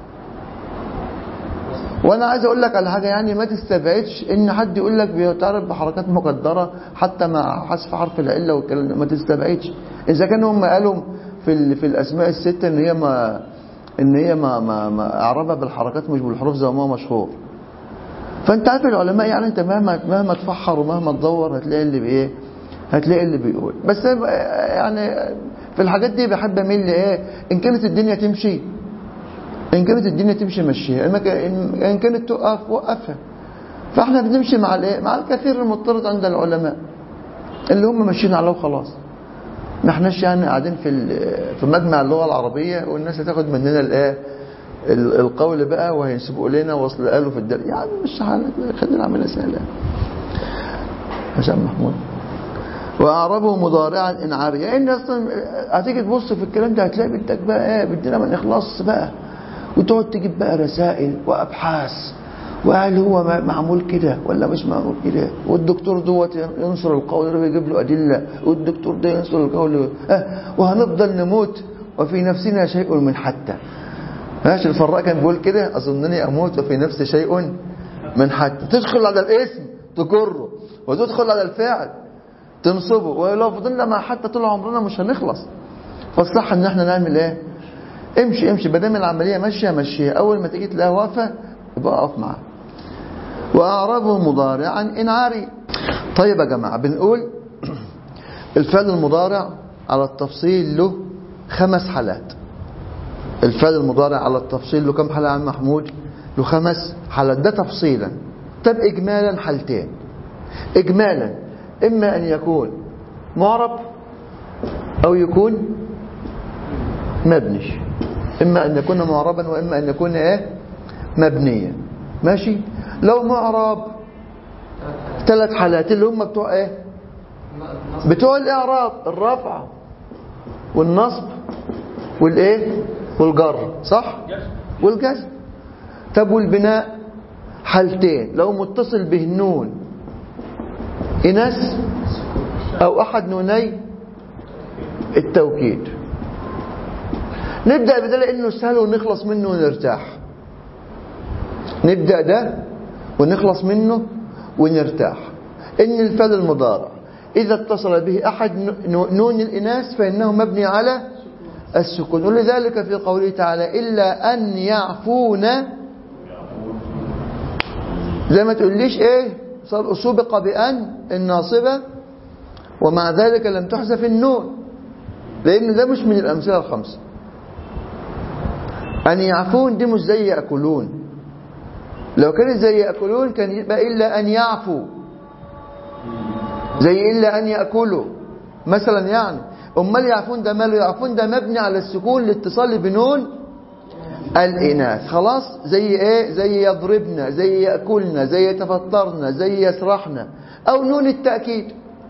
وانا عايز اقول لك على حاجه، يعني ما تستبعدش ان حد يقول لك بيتعرف بحركات مقدره حتى مع حذف حرف العله والكلام ده. ما تستبعدش اذا كانوا هم قالوا في الاسماء السته ان هي ما اعربها بالحركات مش بالحروف زي ما هو مشهور. فانت عارف العلماء، يعني انت مهما تفحر ومهما تدور هتلاقي اللي بيقول. بس يعني في الحاجات دي بحب اميل ان كانت الدنيا تمشي مشيها، ان كانت تقف وقفها. فاحنا بنمشي مع الكثير المضطرد عند العلماء اللي هم ماشيين عليه وخلاص. ما احناش يعني قاعدين في مجمع اللغه العربيه والناس هتاخد مننا القول بقى وهينسبوا لنا وصل قالوا في الدرس. يعني مش خلينا نعملها سهله. عشان محمود واعربه مضارعا ان عاريا. ان اصلا هتيجي تبص في الكلام ده هتلاقي بدك بقى بدنا ما نخلص بقى، وتقعد تجيب بقى رسائل وابحاث، وهل هو معمول كده ولا مش معمول كده، والدكتور دوت ينصر القول ده بيجيب له ادله، والدكتور ده ينصر القول وهنفضل نموت وفي نفسنا شيء من حتى. ماشي الفراء كان بيقول كده، اظنني اموت وفي نفسي شيء من حتى. تدخل على الاسم تكره، وتدخل على الفعل تنصبه، ولو فضلنا مع حتى طول عمرنا مش هنخلص. فالصح ان احنا نعمل ايه؟ امشي بدام العمليه ماشيه مشيها، اول ما تيجي تلاقيها واقفه يبقى اقف معاه. واعربه مضارعا ان عاري. طيب يا جماعه، بنقول الفعل المضارع على التفصيل له 5 حالات. الفعل المضارع على التفصيل له كم حالة يا عم محمود؟ له 5 حالات، ده تفصيلا. طب إجمالا حالتين. إجمالا إما أن يكون معرب أو يكون مبني. إما أن يكون معربا وإما أن يكون إيه؟ مبنيا. ماشي؟ لو معرب 3 حالات اللي هم بتوع إيه؟ بتوع الإعراب، الرفع والنصب والإيه؟ والجر، صح؟ والجزم. طب والبناء حالتين، لو متصل به نون إناث أو أحد نوني التوكيد. نبدأ بده لأنه سهل ونخلص منه ونرتاح. نبدأ ده ونخلص منه ونرتاح. إن الفعل المضارع إذا اتصل به أحد نون الإناث فإنه مبني على السكون، ولذلك في قوله تعالى إلا أن يعفون، زي ما تقوليش إيه سبق بأن الناصبة ومع ذلك لم تحذف النون، لأن ده مش من الأمثلة ال5. أن يعفون دي مش زي يأكلون. لو كانت زي يأكلون كان يبقى إلا أن يعفوا، زي إلا أن يأكلوا مثلا يعني. أمال يعفون ده ماله؟ يعفون ده مبني على السكون لاتصال بنون الإناث. خلاص. زي إيه؟ زي يضربنا، زي يأكلنا، زي يتفطرنا، زي يسرحنا. أو نون التأكيد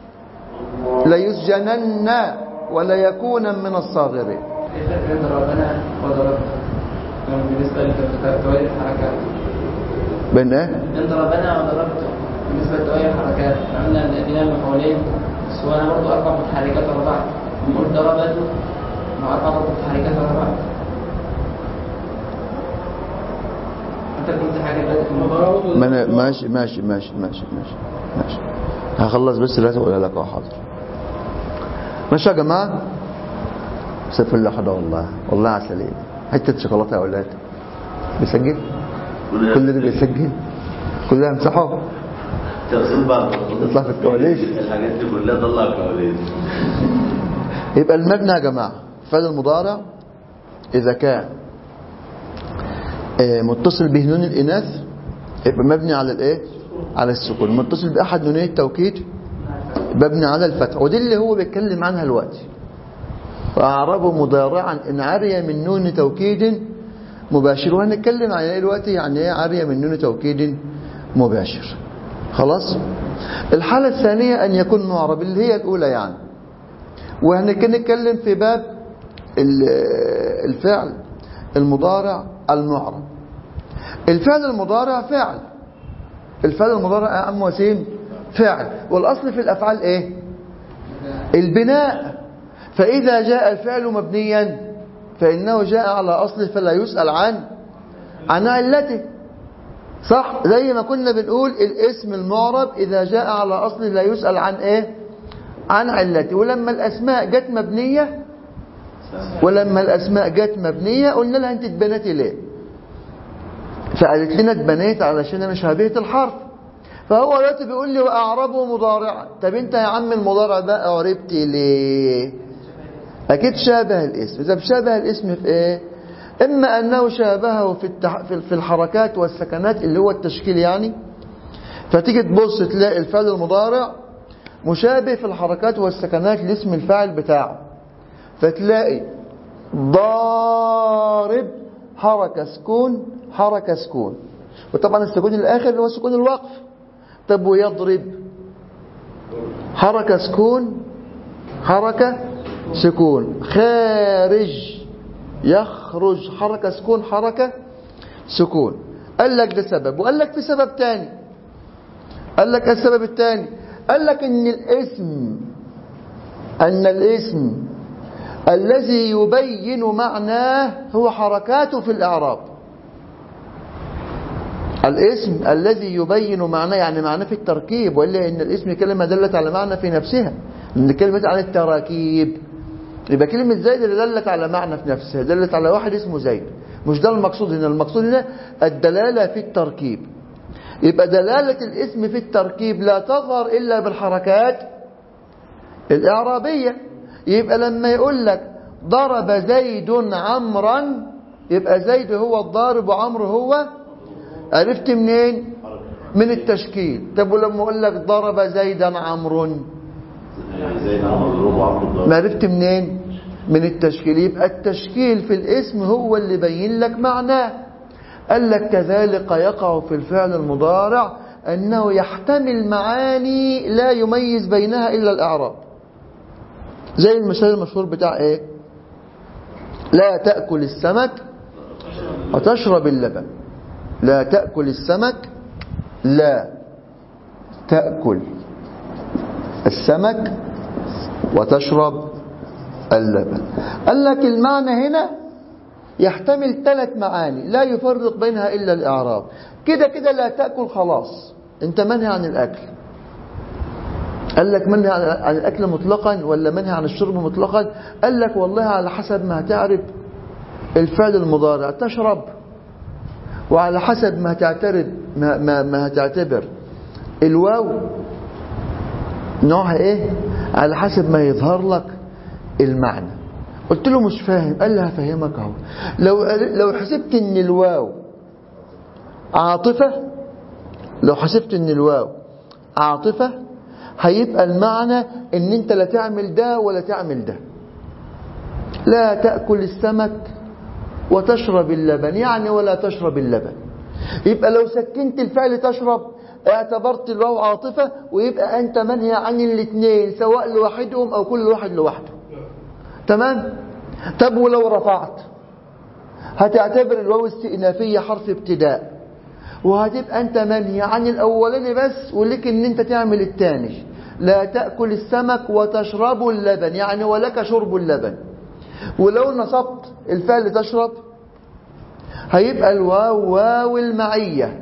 ليسجنن ولا يكون من الصاغرين. ضربنا وضربت بالنسبة لتوالي الحركات. بين إيه؟ إن ضربنا وضربت بالنسبة لتوالي الحركات، عملنا الأدنى المفعولين سواء برضو 4 متحركات ورا بعض. نقول ضربته مع 4 متحركات ورا بعض. أنت كنت حاجة بدأت من ماشي هخلص بس دلوقتي واقول لك حاضر. ماشي يا جماعه. سيف الله حدا والله عسلين. حته شوكولاته يا اولاد. بيسجل كل ده بيسجل، كل ده امسحه تغسل بعض تطلع في الكواليس. الحاجات دي كلها تطلع في الكواليس. يبقى المبنى يا جماعه فعل المضارع اذا كان متصل به نون الاناث يبقى مبني على الايه؟ على السكون. متصل باحد نوني التوكيد مبني على الفتح، ودي اللي هو بيتكلم عنها دلوقتي. واعربه مضارعا ان عري من نون توكيد مباشر. وهنتكلم عن ايه دلوقتي؟ يعني ايه عري من نون توكيد مباشر. خلاص. الحالة الثانية أن يكون معرب اللي هي الأولى يعني. وهنتكلم في باب الفعل المضارع المعرب. الفعل المضارع فعل. الفعل المضارع يا عم وسيم فعل، والأصل في الأفعال إيه؟ البناء. فإذا جاء الفعل مبنيا فإنه جاء على أصله فلا يسأل عن علته. صح؟ زي ما كنا بنقول الاسم المعرب إذا جاء على أصله لا يسأل عن إيه؟ عن علته. ولما الأسماء جت مبنية قلنا لها أنت اتبنيتي ليه؟ فقالت لنا اتبنيت علشان أنا شابهة الحرف. فهو دلوقتي بيقول لي وأعربه مضارعا. طب أنت يا عم المضارع ده أعربتي ليه؟ أكيد شابه الاسم. إذا شابه الاسم في إيه؟ إما أنه شابهه في الحركات والسكنات اللي هو التشكيل يعني. فتيجي تبص تلاقي الفعل المضارع مشابه في الحركات والسكنات لاسم الفاعل بتاعه. فتلاقي ضارب حركة سكون، وطبعا السكون الآخر اللي هو سكون الوقف. طب ويضرب حركة سكون، خارج يخرج حركة سكون. قال لك ده سبب. وقال لك في سبب تاني. قال لك السبب الثاني قال لك ان الاسم الذي يبين معناه هو حركاته في الإعراب. الاسم الذي يبين معناه، يعني معناه في التركيب، وإلا إن الاسم كلمة دلت على معنى في نفسها، إن كلمة على التراكيب. يبقى كلمة زيد اللي دلت على معنى في نفسها، دلت على واحد اسمه زيد. مش ده المقصود هنا، المقصود هنا الدلالة في التركيب. يبقى دلالة الاسم في التركيب لا تظهر إلا بالحركات الإعرابية. يبقى لما يقول لك ضرب زيد عمرا، يبقى زيد هو الضارب وعمرو هو، عرفت منين؟ من التشكيل. طب ولما اقول لك ضرب زيدا عمرو، ما عرفت منين؟ من التشكيل. يبقى التشكيل في الاسم هو اللي بين لك معناه. قال لك كذلك يقع في الفعل المضارع أنه يحتمل معاني لا يميز بينها إلا الإعراب. زي المثال المشهور بتاع إيه؟ لا تأكل السمك وتشرب اللبن. لا تأكل السمك، لا تأكل السمك وتشرب اللبن. قال لك المعنى هنا يحتمل 3 معاني لا يفرق بينها إلا الإعراب. كده كده لا تأكل خلاص، انت منهي عن الأكل. قال لك منهي عن الأكل مطلقا ولا منهي عن الشرب مطلقا؟ قال لك والله على حسب ما هتعرف الفعل المضارع تشرب، وعلى حسب ما هتعتبر الواو نوعها ايه، على حسب ما يظهر لك المعنى. قلت له مش فاهم. قال لي هفهمك اهو. لو حسبت ان الواو عاطفة، لو حسبت ان الواو عاطفة هيبقى المعنى ان انت لا تعمل ده ولا تعمل ده. لا تأكل السمك وتشرب اللبن، يعني ولا تشرب اللبن. يبقى لو سكنت الفعل تشرب اعتبرت الواو عاطفة، ويبقى انت منهي عن الاثنين سواء لوحدهم او كل واحد لوحده. تمام؟ طب ولو رفعت هتعتبر الواو استئنافية حرف ابتداء، وهتبقى انت منهي عن الاولاني بس، ولك ان انت تعمل الثاني. لا تأكل السمك وتشرب اللبن، يعني ولك شرب اللبن. ولو نصبت الفعل تشرب هيبقى الواو واو المعية،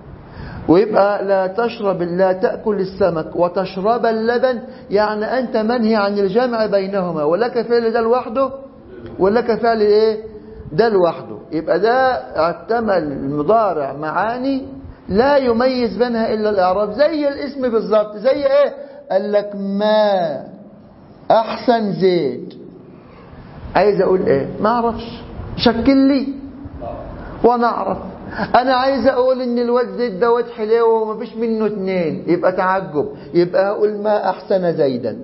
ويبقى لا تأكل السمك وتشرب اللبن، يعني أنت منهي عن الجمع بينهما، ولك فعل ده لوحده ولك فعل إيه ده لوحده. يبقى ده احتمل المضارع معاني لا يميز بينها إلا الإعراب، زي الاسم بالظبط. زي إيه؟ قال لك ما أحسن زيد. عايز أقول إيه؟ ما أعرفش، شكل لي وأنا أعرف. أنا عايز أقول إن الواد زيد ده واد حليوة ومفيش منه 2، يبقى تعجب، يبقى أقول ما أحسن زيدا.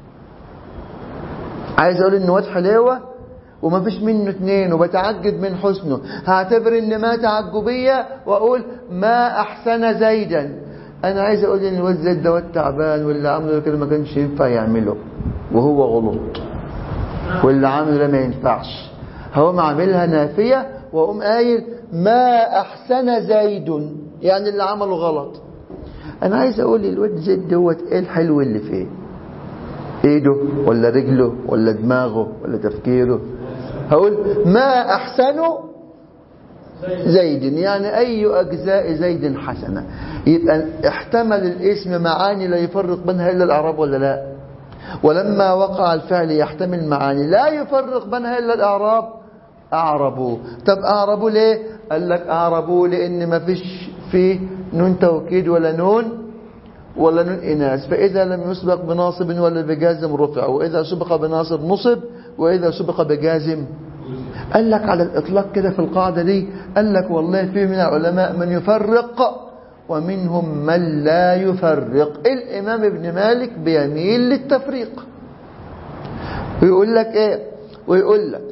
عايز أقول إن واد حليوة ومفيش منه 2 وبتعجب من حسنه، هعتبر إن ما تعجبية وأقول ما أحسن زيدا. أنا عايز أقول إن الواد زيد ده واد تعبان، واللي عمله كده ما كانش ينفع يعمله وهو غلط، واللي عمله ده ما ينفعش. هو عاملها نافية وأقوم قايل ما أحسن زيد، يعني اللي عمله غلط. أنا عايز أقول الواد زيد دوت إيه الحلو اللي فيه؟ إيده ولا رجله ولا دماغه ولا تفكيره؟ هقول ما أحسن زيد، يعني أي أجزاء زيد حسنة. يبقى احتمل الاسم معاني لا يفرق بينها إلا الإعراب ولا لا؟ ولما وقع الفعل يحتمل معاني لا يفرق بينها إلا الإعراب، أعربوا. طب أعربوا ليه؟ قال لك أعربوا لأن ما فيش فيه نون توكيد ولا نون إناث، فإذا لم يسبق بناصب ولا بجازم رفع، وإذا سبق بناصب نصب، وإذا سبق بجازم. قال لك على الإطلاق كده في القاعدة دي، قال لك والله في من العلماء من يفرق ومنهم من لا يفرق. الإمام ابن مالك بيميل للتفريق، ويقول لك إيه؟ ويقول لك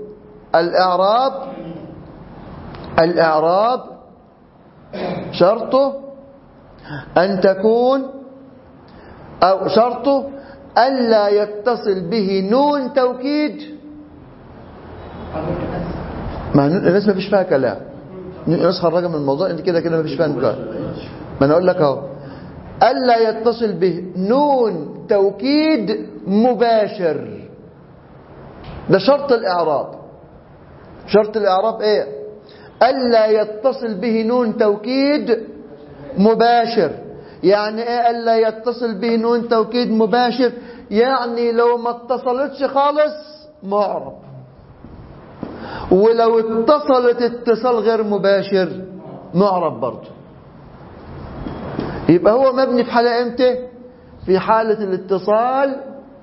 الإعراب شرطه أن تكون، أو شرطه ألا يتصل به نون توكيد. ما الناس ما فيش فيها كلام، الناس خرجها من الموضوع، انت كده ما فيش فيها كلام. ما انا اقول لك اهو، ألا يتصل به نون توكيد مباشر، ده شرط الإعراب. شرط الإعراب إيه؟ ألا يتصل به نون توكيد مباشر. يعني ايه الا يتصل به نون توكيد مباشر؟ يعني لو ما اتصلتش خالص معرب، ولو اتصلت اتصال غير مباشر معرب برضه. يبقى هو مبني في حالة امتى؟ في حالة الاتصال.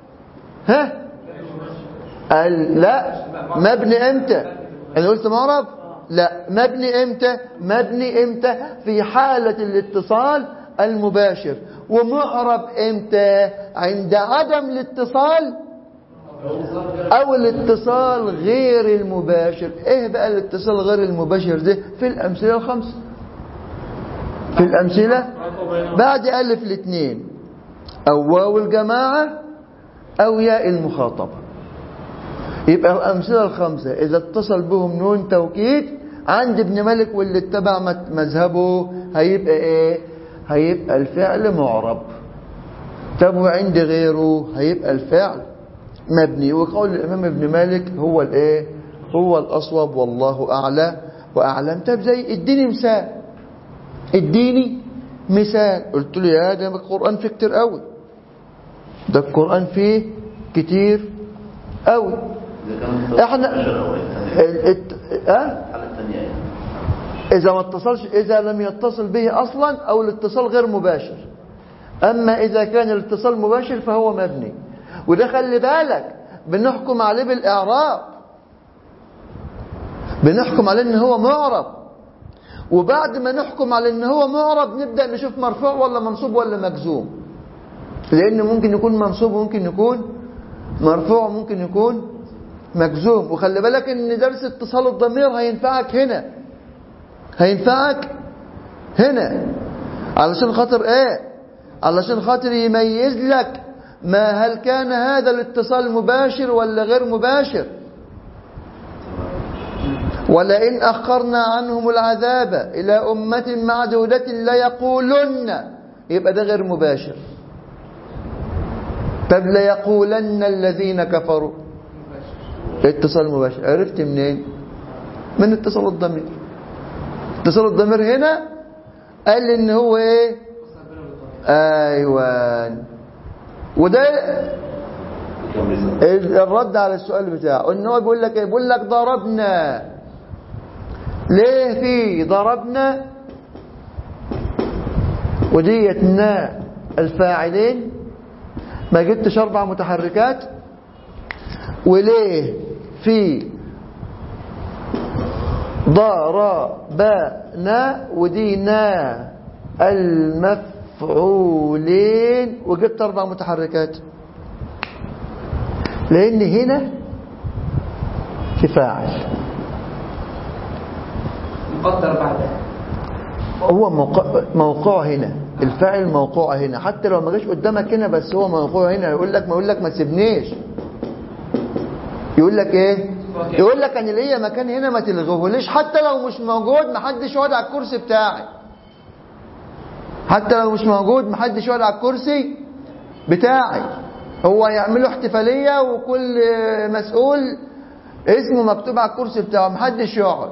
لا، مبني امتى؟ انا قلت معرب؟ لا، مبني امتى؟ مبني امتى؟ في حالة الاتصال المباشر. ومعرب امتى؟ عند عدم الاتصال او الاتصال غير المباشر. ايه بقى الاتصال غير المباشر ده؟ في الامثلة الخمسة. في الامثلة بعد الف الاثنين او واو الجماعة او ياء المخاطبة. يبقى الامثلة الخمسة اذا اتصل بهم نون توكيد عند ابن مالك واللي اتبع مذهبه هيبقى ايه؟ هيبقى الفعل معرب. طب وعند غيره هيبقى الفعل مبني. وقول الامام ابن مالك هو الايه؟ هو الاصوب والله اعلى واعلم. طب زي اديني مثال، اديني مثال. قلت له يا ده القرآن فيه كتير قوي، ده القرآن فيه كتير قوي. احنا اذا ما اتصلش، اذا لم يتصل به اصلا او الاتصال غير مباشر. اما اذا كان الاتصال مباشر فهو مبني. وده خلي بالك بنحكم عليه بالاعراب، بنحكم عليه ان هو معرب. وبعد ما نحكم على ان هو معرب نبدأ نشوف مرفوع ولا منصوب ولا مجزوم، لان ممكن يكون منصوب وممكن يكون مرفوع وممكن يكون مجزوم. وخلي بالك ان درس اتصال الضمير هينفعك هنا، هينفعك هنا علشان خاطر ايه؟ علشان خاطر يميز لك ما هل كان هذا الاتصال مباشر ولا غير مباشر. ولئن أخرنا عنهم العذاب إلى أمة معدودة ليقولن، يبقى ده غير مباشر. طب ليقولن الذين كفروا، اتصال مباشر. عرفت منين؟ من اتصال الضمير. اتصال الضمير هنا قال لي ان هو ايه؟ ايوان. وده الرد على السؤال بتاعه، ان هو بيقول لك ايه؟ بيقول لك ضربنا. ليه في ضربنا وديتنا الفاعلين ما جبتش 4 متحركات؟ وليه في ضربنا ودينا المفعولين وجبت 4 متحركات؟ لأن هنا في فاعل مقدر بعدها، هو موقعه هنا، الفاعل موقعه هنا. حتى لو ما جاش قدامك هنا بس هو موقعه هنا. يقول لك ما تسيبنيش. يقول لك ايه؟ يقول لك انا ليا مكان هنا ما تلغوهوليش. حتى لو مش موجود ما حدش يقعد على الكرسي بتاعي. حتى لو مش موجود ما حدش يقعد على الكرسي بتاعي. هو يعملوا احتفاليه وكل مسؤول اسمه مكتوب على الكرسي بتاعه، ما حدش يقعد.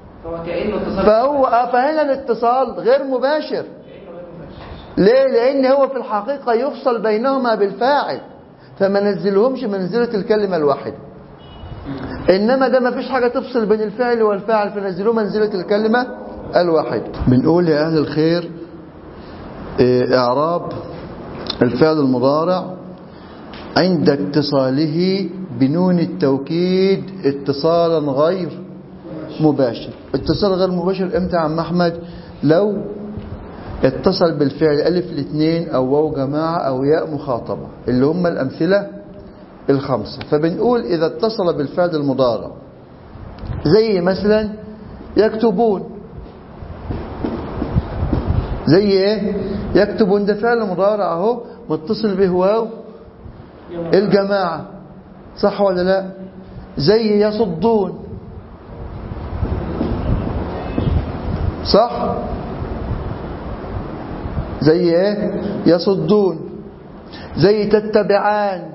فهنا الاتصال غير مباشر. ليه؟ لان هو في الحقيقه يفصل بينهما بالفاعل، فما نزلهمش منزله الكلمه الواحده. انما ده ما فيش حاجه تفصل بين الفعل والفاعل، فنزلوه منزله الكلمه الواحده. بنقول يا اهل الخير اعراب الفعل المضارع عند اتصاله بنون التوكيد اتصالا غير مباشر. اتصال غير مباشر امتى يا عم احمد؟ لو اتصل بالفعل الف الاثنين او واو جماعه او ياء مخاطبه، اللي هم الامثله الخمسه. فبنقول اذا اتصل بالفعل المضارع زي مثلا يكتبون. زي ايه؟ يكتبون ده فعل مضارع اهو متصل به واو الجماعه، صح ولا لا؟ زي يصدون، صح؟ زي ايه؟ يصدون. زي تتبعان،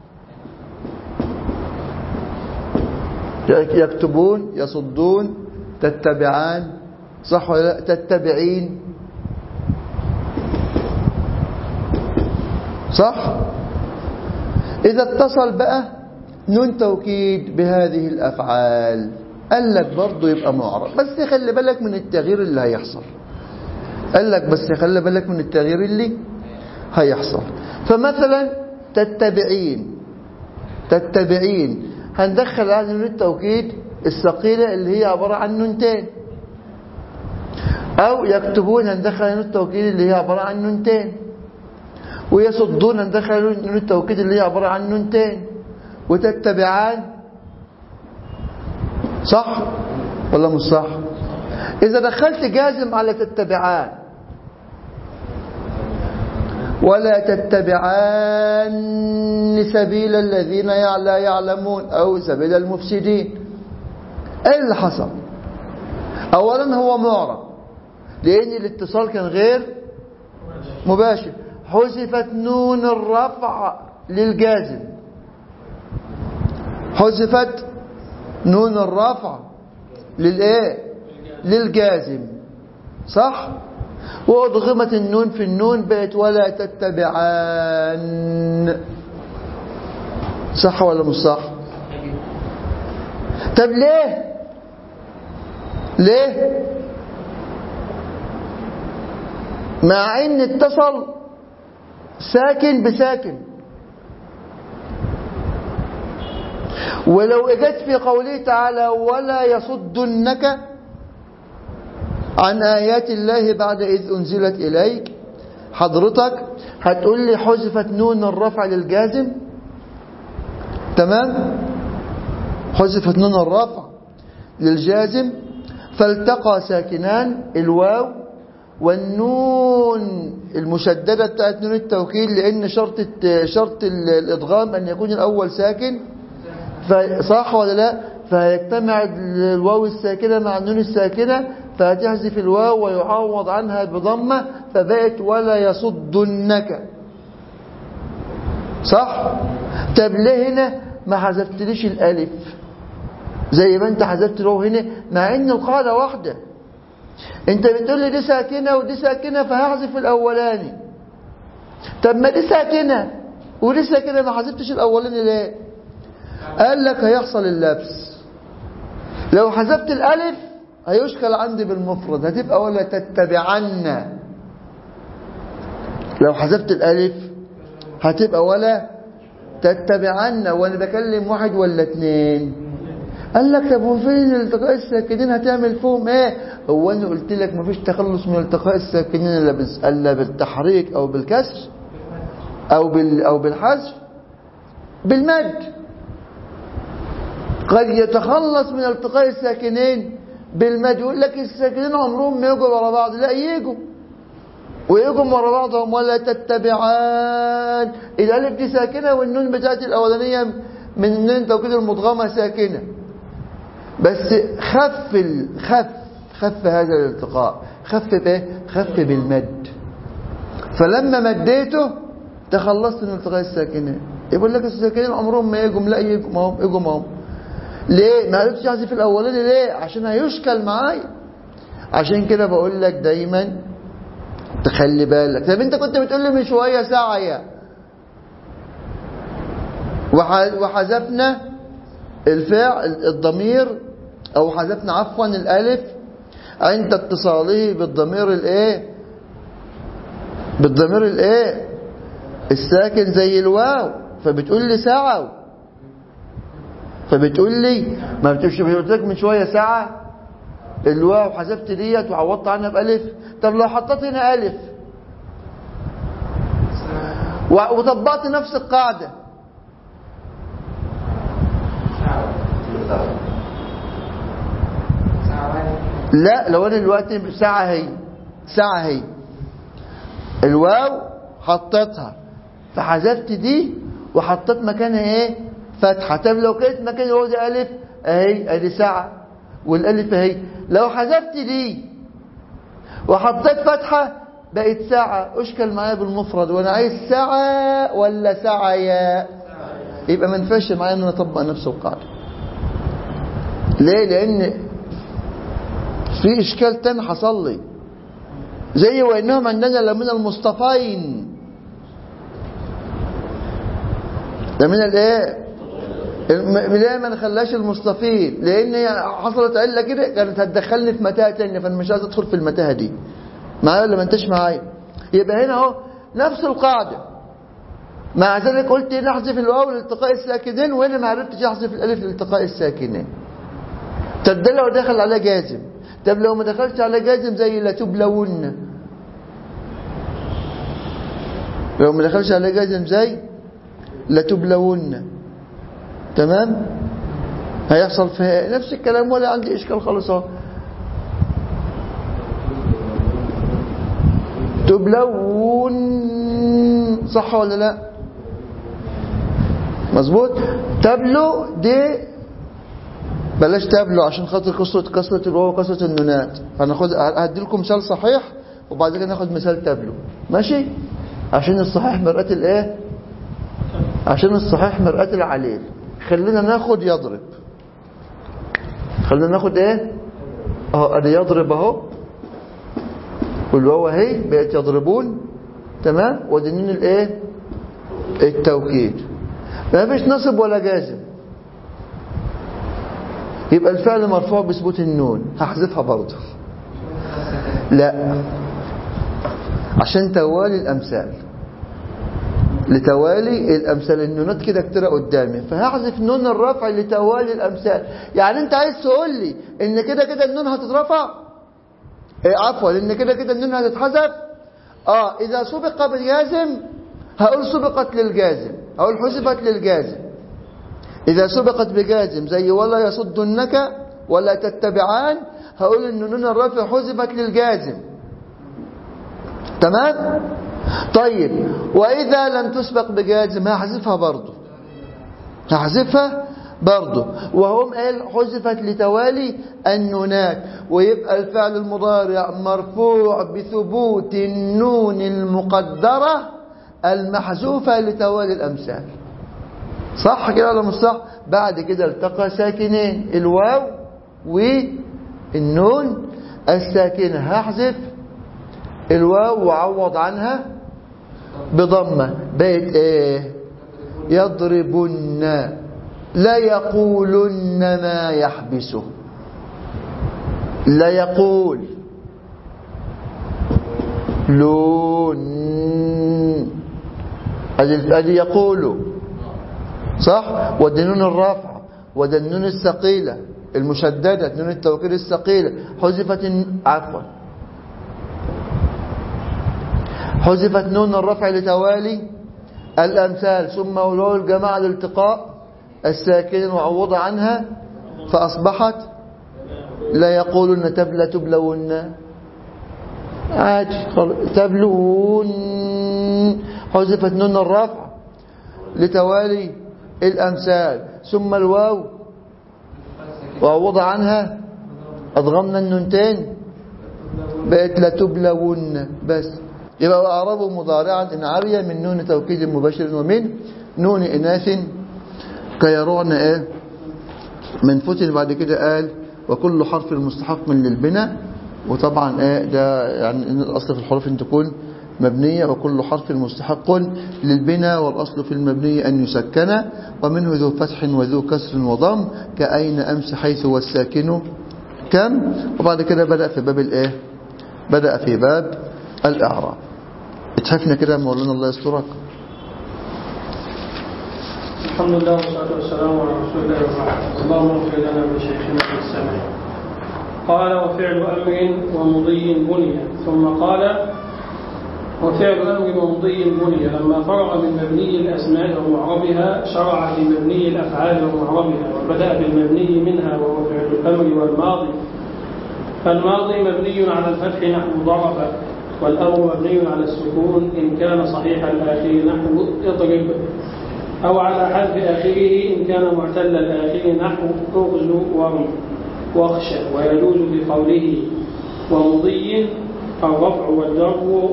يكتبون يصدون تتبعان، صح ولا لا؟ تتبعين صح؟ إذا اتصل بقى نون توكيد بهذه الأفعال قال لك برضه يبقى معرب، بس خلي بالك من التغيير اللي هيحصل. قال لك بس خلي بالك من التغيير اللي هيحصل. فمثلا تتبعين هندخل على نون التوكيد الثقيلة اللي هي عبارة عن نونتين، أو يكتبون هندخل على نون التوكيد اللي هي عبارة عن نونتين، ويصدون هندخل على نون التوكيد اللي هي عبارة عن نونتين، وتتبعان. صح ولا مش صح؟ إذا دخلت جازم على تتبعان ولا تتبعان سبيل الذين لا يعلمون أو سبيل المفسدين، ايه اللي حصل؟ اولا هو معرب لان الاتصال كان غير مباشر، حذفت نون الرفع للجازم، حذفت نون الرفع للايه؟ للجازم. صح؟ وادغمت النون في النون بقت ولا تتبعان. صح ولا مش صح؟ طب ليه مع ان اتصل ساكن بساكن؟ ولو اجت في قوله تعالى ولا يصدنك عن آيات الله بعد إذ أنزلت إليك، حضرتك هتقول لي حذفت نون الرفع للجازم، تمام؟ حذفت نون الرفع للجازم فالتقى ساكنان الواو والنون المشددة بتاعت نون التوكيد، لأن شرط الإدغام أن يكون الأول ساكن، صح ولا لا؟ فيجتمع الواو الساكنة مع النون الساكنة فهتحذف الواو ويعوض عنها بضمة فبقت ولا يصدنك. صح؟ طب ليه هنا ما حذفتليش الألف زي ما انت حذفت الواو هنا مع ان القاعدة واحدة؟ انت بتقول لي دي ساكنة ودي ساكنة فهحذف الأولاني. طب ما دي ساكنة ودي ساكنة ما حذفتش الأولاني ليه؟ قال لك هيحصل اللبس. لو حذفت الألف هيشكل عندي بالمفرد هتبقى ولا تتبعن. لو حذفت الألف هتبقى ولا تتبعن، وانا بكلم واحد ولا اتنين. قال لك طب وفين التقاء الساكنين هتعمل فيهم ايه؟ هو انا قلت لك مفيش تخلص من التقاء الساكنين الا بالتحريك او بالكسر او بالحذف بالمد. قد يتخلص من التقاء الساكنين بالمد، يقول لك الساكنين عمرهم ما يجوا ورا بعض، لا يجوا ويجوا ورا بعضهم. ولا تتبعان الالف دي ساكنه والنون بتاعت الاولانيه من النون توكيد المدغمه ساكنه، بس خف هذا الالتقاء. خف بايه؟ خف بالمد. فلما مديته تخلصت من التقاء الساكنين. يقول لك الساكنين عمرهم ما يجوا، لا يجوا معهم. ليه ما عرفتش احذف الاولاني؟ ليه؟ عشان هيشكل معايا. عشان كده بقول لك دايما تخلي بالك. طب انت كنت بتقول لي من شويه سعيا وحذفنا الفعل الضمير، او حذفنا عفوا الالف عند اتصاله بالضمير الايه الساكن زي الواو، فبتقول لي سعوا، فبتقول لي ما بتمشي. قلت لك من شويه ساعه الواو حذفت ديت وعوضت عنها بالف. طب لو حطيت هنا الف وطبقت نفس القاعده، لا لو انا دلوقتي ساعه هي الواو حطيتها فحذفت دي وحطيت مكانها ايه؟ فتحه. طب لو كانت مكان الواو دي الف اهي ادي ساعه والالف اهي، لو حذفت دي وحطيت فتحه بقت ساعه. اشكل معايا بالمفرد وانا عايز ساعه ولا سعيا، يبقى ما ينفعش معايا ان انا اطبق نفس القاعده. ليه؟ لان في اشكال تاني حصل لي زي وانهم عندنا لمن المصطفين. ده من الايه؟ ليه ما نخلاش المستفيض؟ لان حصلت عله كده كانت هتدخلني في متاهه ثانيه، فانا مش عايز ادخل في المتاهه دي. معايا ولا ما انتش معايا؟ يبقى هنا اهو نفس القاعده. مع ذلك قلت نحذف الواو لالتقاء الساكنين، وهنا ما عرفتش احذف الالف لالتقاء الساكنين. طب ده لو دخل على جازم. طب لو ما دخلش على جازم زي لتبلون، لو ما دخلش على جازم زي لتبلون، تمام؟ هيحصل فيها نفس الكلام ولا عندي اشكال خالص اهو. تبلون صح ولا لا؟ مظبوط. تبلو دي بلاش تبلو عشان خاطر كسرة الواو وكسرة النونات. هدي لكم مثال صحيح وبعد كده ناخد مثال تبلو، ماشي؟ عشان الصحيح مرآة الايه؟ عشان الصحيح مرآة العليل. خلينا ناخد يضرب. خلينا ناخد ايه؟ اهو ادي يضرب اهو، والواو اهي بقت يضربون، تمام؟ ودي النون الايه؟ التوكيد. ما فيش نصب ولا جازم، يبقى الفعل مرفوع بثبوت النون. هحذفها برضه. لا، عشان توالي الامثال، لتوالي الامثال. النونات كده كتير قدامي، فهحذف نون الرفع لتوالي الامثال. يعني انت عايز تقول لي ان كده كده النون هتترفع؟ عفوا، لان كده كده النون هتتحذف. اذا سبق بالجازم هقول سبقت للجازم، هقول حذفت للجازم. اذا سبقت بجازم زي ولا يصدنك ولا تتبعان، هقول ان نون الرفع حذفت للجازم، تمام؟ طيب واذا لم تسبق بجازم هحذفها برضه، هحذفها برضه. وهم قال حذفت لتوالي النونات، ويبقى الفعل المضارع مرفوع بثبوت النون المقدرة المحذوفة لتوالي الأمثال. صح كده ولا مش صح؟ بعد كده التقى ساكنين، الواو والنون الساكنة. هحذف الواو وعوض عنها بضمة، بقت ايه؟ يضربن. لا يقولن ما يحبسه، لا يقول لون، ادي يقولوا صح. ودي نون الرفع، ودي النون الثقيله المشدده، نون التوكيد الثقيله حذفت، عفوا حذفت نون الرفع لتوالي الامثال، ثم ولو الجماعه الالتقاء الساكن وعوض عنها فاصبحت لا يقولون تبلى تبلون، عادي تبلون. حذفت نون الرفع لتوالي الأمثال، ثم الواو وعوض عنها أضغمنا النونتين بقت لتبلون بس. يبقى أعربه مضارعا إن عري من نون توكيد مباشر ومن نون إناث كيرون إيه من فتن. بعد كده قال وكل حرف مستحق للبناء، وطبعا ايه ده يعني ان الاصل في الحروف ان تكون مبنيه، وكل حرف مستحق للبناء، والاصل في المبني ان يسكن، ومنه ذو فتح وذو كسر وضم، كأين امس حيث والساكن كم. وبعد كده بدأ في باب الايه؟ بدأ في باب الاعراب. اتحفنا كده مولانا الله يسترك. الحمد لله والصلاة والسلام على رسول الله وبعد. اللهم اغفر لنا ولشيخنا في السماء. قال وفعل أمر ومضي بني، ثم قال وفعل أمر ومضي بني. لما فرغ من مبني الأسماء ومعربها شرع في مبني الأفعال ومعربها، وبدأ بالمبني منها وهو فعل الأمر والماضي. فالماضي مبني على الفتح نحو ضرب، والأمر مبني على السكون إن كان صحيح الآخر نحو اضرب، أو على حذف آخره إن كان معتل الآخر نحو اغزو ورم واخشى. ويجوز بقوله ومضي الرفع والجر،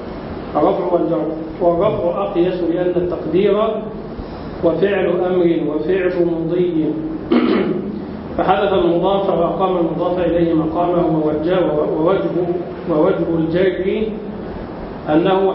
والرفع أقيس لأن التقدير وفعل أمر وفعل مضي فحذف المضاف وأقام المضاف إليه مقامه ووجه الجر أنه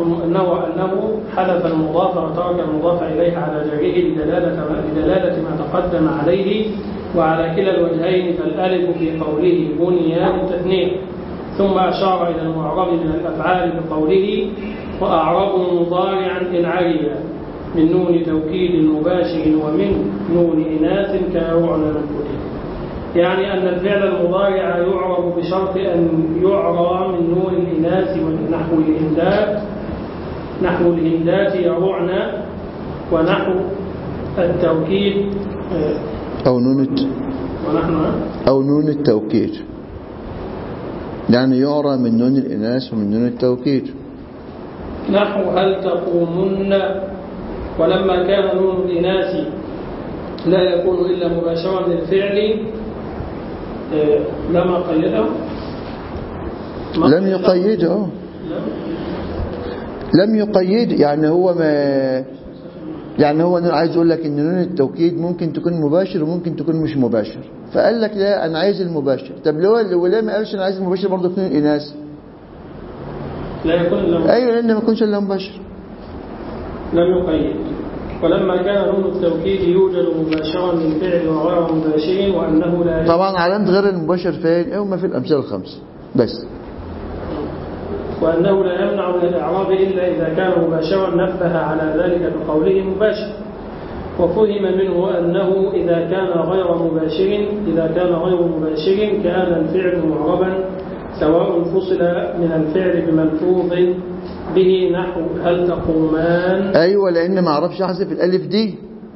حذف المضاف وترك المضاف إليه على جره لدلالة ما تقدم عليه، وعلى كلا الوجهين فالألف في قوله بني للتثنية. ثم أشار إلى المعرب من الأفعال بقوله وأعراب مضارعا إن علي من نون توكيد مباشر ومن نون إناث كيرعن منفوذ، يعني أن الفعل المضارع يعرب بشرط أن يعرى من نون الإناث نحو الهندات يرعن، ونحو التوكيد أو نون التوكيد، يعني يعرى من نون الإناث ومن نون التوكيد. نحو هل تقومن، ولما كان نون الإناث لا يكون إلا مباشرا للفعل لما قيده لم يقيده لم يقيد، يعني هو أنا عايز أقول لك إن نون التوكيد ممكن تكون مباشر وممكن تكون مش مباشر، فقال لك لا أنا عايز المباشر. طب ليه ما قالش أنا عايز المباشر برضه في نون الإناث؟ لا يكون إلا أيوة لأن ما يكونش إلا مباشر. لم يقيد. ولما كان نون التوكيد يوجد مباشرا من فعل وغير مباشر، وأنه لا طبعا علامة غير المباشر فين؟ هم في الأمثلة الخمس بس. وأنه لا يمنع من الإعراب إلا إذا كان مباشرا، نبه على ذلك بقوله مباشر. وفهم منه أنه إذا كان غير مباشر كان الفعل معربا، سواء فصل من الفعل بملفوظ به نحو هل تقومان. أيوة لأن ما أعرفش أحذف الألف دي.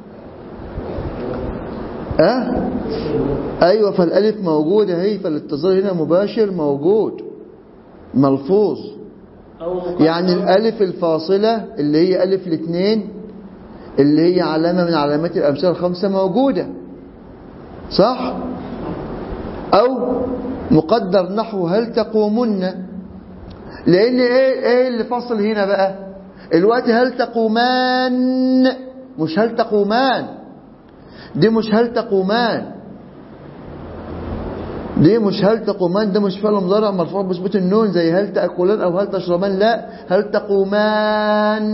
أيوة فالألف موجودة هي، فالاتصال هنا مباشر موجود ملفوظ، يعني الألف الفاصلة اللي هي ألف الاثنين اللي هي علامة من علامات الأمثلة الخمسة موجودة صح؟ أو مقدر نحو هل تقومن، لأن إيه اللي فصل هنا بقى الوقت؟ هل تقومان مش هل تقومان، دي مش هل تقومان، دي مش هل تقومان، ده مش فعل مضارع مرفوع بثبوت النون زي هل تأكلان أو هل تشربان، لا هل تقومان،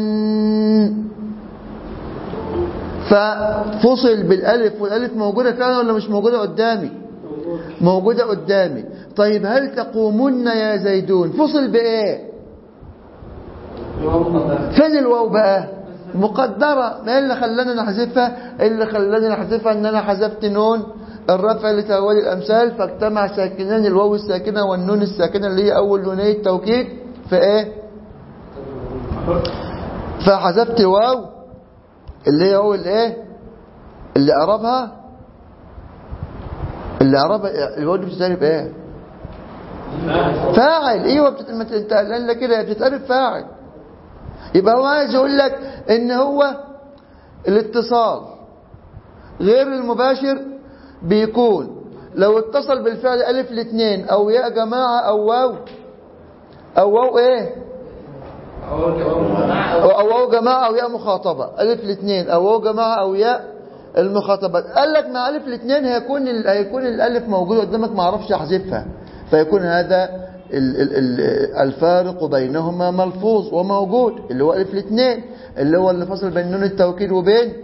ففصل بالألف، والألف موجودة فعلا ولا مش موجودة قدامي؟ موجودة قدامي. طيب هل تقومن يا زيدون فصل بإيه؟ فين الواو بقى؟ مقدرة. ما اللي خلاني نحذفها؟ اللي خلاني نحذفها ان انا حذفت نون الرفع لتوالي الامثال، فاجتمع ساكنان الواو الساكنة والنون الساكنة اللي هي اول نونية التوكيد في ايه؟ فحذفت الواو اللي هي اول ايه؟ اللي اعربها الواو دي بتتقلب ايه؟ فاعل. ايوه انت قال لك كده بتتقلب فاعل. يبقى هو عايز يقول لك ان هو الاتصال غير المباشر بيكون لو اتصل بالفعل ألف الاثنين أو ياء جماعة أو واو إيه؟ أو واو جماعة أو ياء مخاطبة. ألف الاثنين أو واو جماعة أو ياء المخاطبة. قال لك مع ألف الاثنين هيكون الألف موجود قدامك ما عرفش أحذفها، فيكون هذا الفارق بينهما ملفوظ وموجود اللي هو ألف الاثنين اللي هو اللي فصل بين نون التوكيد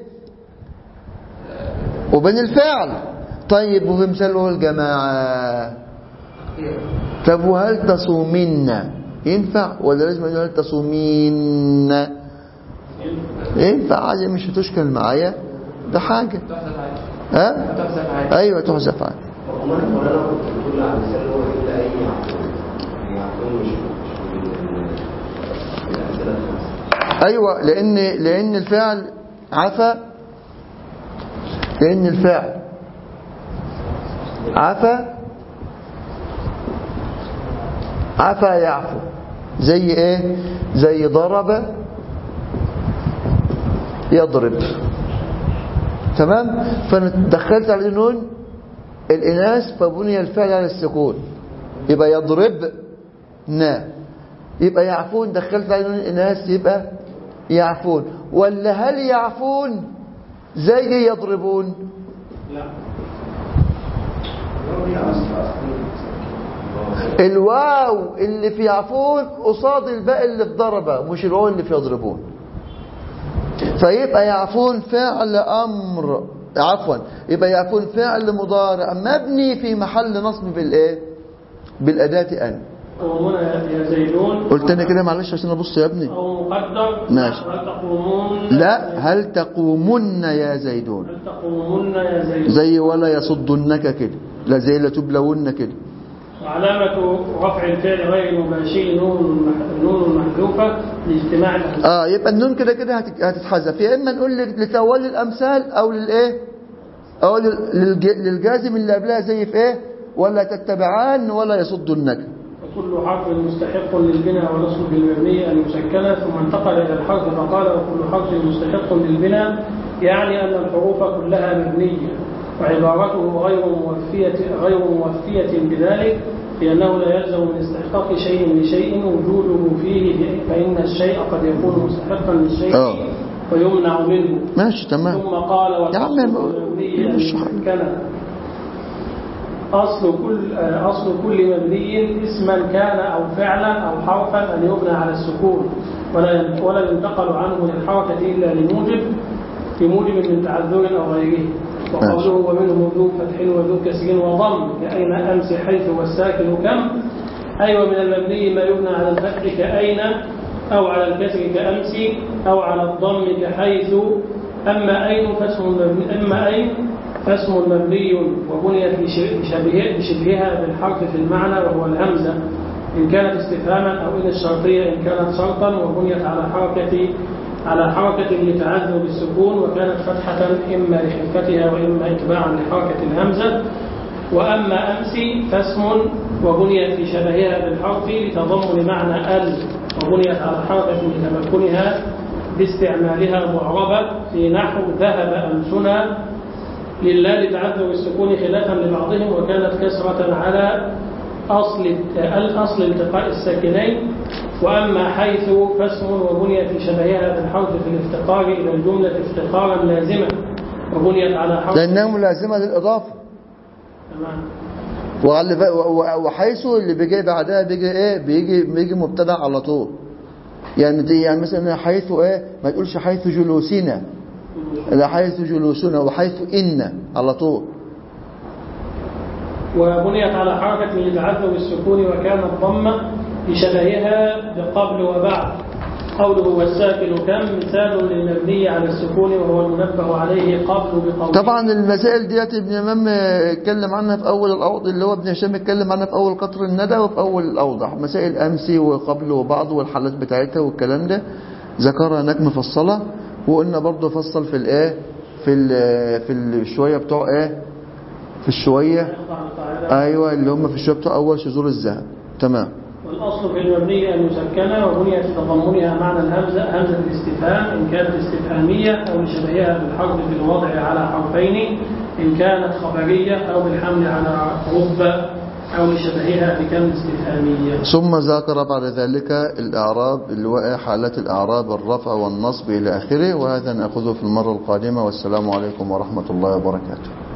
وبين الفعل. طيب وفي مثاله الجماعة، طب وهل تصومين ينفع ولا لازم نقول هل تصومين؟ ينفع عادي مش هتشكل معايا ده حاجة. ايوه تحذف عادي. ايوه لان الفعل عفا، لان الفعل عفا يعفو. زي ايه؟ زي ضرب يضرب. تمام. فدخلت على نون الاناث فبني الفعل على السكون، يبقى يضربنا، يبقى يعفون. دخلت على نون الاناث يبقى يعفون. ولا هل يعفون زي يضربون؟ لا الواو اللي في يعفون قصاد الباء اللي في ضربة، مش الواو اللي في يضربون. فيبقى يعفون فعل أمر، عفوا يبقى يعفون فعل مضارع مبني في محل نصب بالإيه؟ بالأداة أن. وهنا يا زيدون قلت أنا كده معلش عشان أبص يا ابني. أو مقدر. ماشي. هل تقومون؟ لا، هل تقومن يا زيدون. هل تقومون يا زيدون. زي ولا يصدنك كده، لا زي لا تبلون كده. وعلامة رفع الفعل غير المباشر نون محذوفة لاجتماع الأحزاب. يبقى النون كده كده هتتحذف، يا إما نقول لتولي الأمثال أو للإيه؟ أو للجازم اللي قبلها زي في إيه؟ ولا تتبعان ولا يصدنك. وكل حرف مستحق للبناء والأصل بالمبني أن يسكن، ثم انتقل إلى الحرف فقال وكل حرف مستحق للبناء، يعني أن الحروف كلها مبنية، وعبارته غير موفية بذلك، لأنه لا يلزم من استحقاق شيء لشيء وجوده فيه، فإن الشيء قد يكون مستحقا للشيء ويمنع منه. ماشي تمام. ثم قال والأصل بالمبني أن يسكن. أصل كل مبني اسما كان أو فعلا أو حرفا أن يبنى على السكون، ولا ينتقل عنه للحركة إلا لموجب من تعذر أو غيره. وقوله ومنهم ذو فتح وذو كسر وضم كأين أمس حيث والساكن كم، أي ومن المبني ما يبنى على الفتح كأين، أو على الكسر كأمس، أو على الضم كحيث. أما أين فاسم مبني وبنيت بشبهها بالحرف في المعنى وهو الهمزة إن كانت استفهاما، أو إن الشرطية إن كانت شرطا، وبنيت على حركة لتعذر بالسكون، وكانت فتحة إما لخفتها وإما إتباعا لحركة الهمزة. وأما أمس فاسم وبنيت بشبهها بالحرف لتضمن معنى ال، وبنيت على حركة لتمكنها باستعمالها معربة في نحو ذهب أمسنا لله لتعذر السكون خلافا لبعضهم، وكانت كسرة على أصل التقاء الساكنين. وأما حيث فاسم وبنيت بشبهها بالحرف في الافتقار إلى الجملة افتقارا لازما، وبنيت على حرف لأنها ملازمة للإضافة. تمام. وحيث اللي بيجي بعدها بيجي ايه؟ بيجي مبتدا على طول. يعني مثلا حيث ايه؟ ما تقولش حيث جلوسنا، لا حيث جلوسنا، وحيث إن على طول. وبنيت على حركة لتعذر السكون، وكانت ضمة بشبهها بقبل وبعد. قوله والساكن كم مثال للمبني على السكون وهو المنبه عليه قبل بقوله. طبعا المسائل ديت ابن إمام اتكلم عنها في أول الأوضح، اللي هو ابن هشام اتكلم عنها في أول قطر الندى وفي أول الأوضح، مسائل أمسي وقبل وبعض والحالات بتاعتها والكلام ده ذكرها هناك مفصلة. وقلنا برضه فصل في الايه في الشويه بتوع ايه، في الشويه ايوه اللي هم في الشويه بتوع اول شذور الذهب. تمام. والاصل في المبني ان يسكن، وبنيت تضمنها معنى الهمزه همزه الاستفهام ان كانت استفهاميه، او لشبهها بالحرف في الوضع على حرفين ان كانت خبريه، او بالحمل على رب، أو لشبهها بكم استفهامية. ثم ذكر بعد ذلك الإعراب اللي هو حالات الإعراب الرفع والنصب إلى آخره، وهذا نأخذه في المرة القادمة. والسلام عليكم ورحمة الله وبركاته.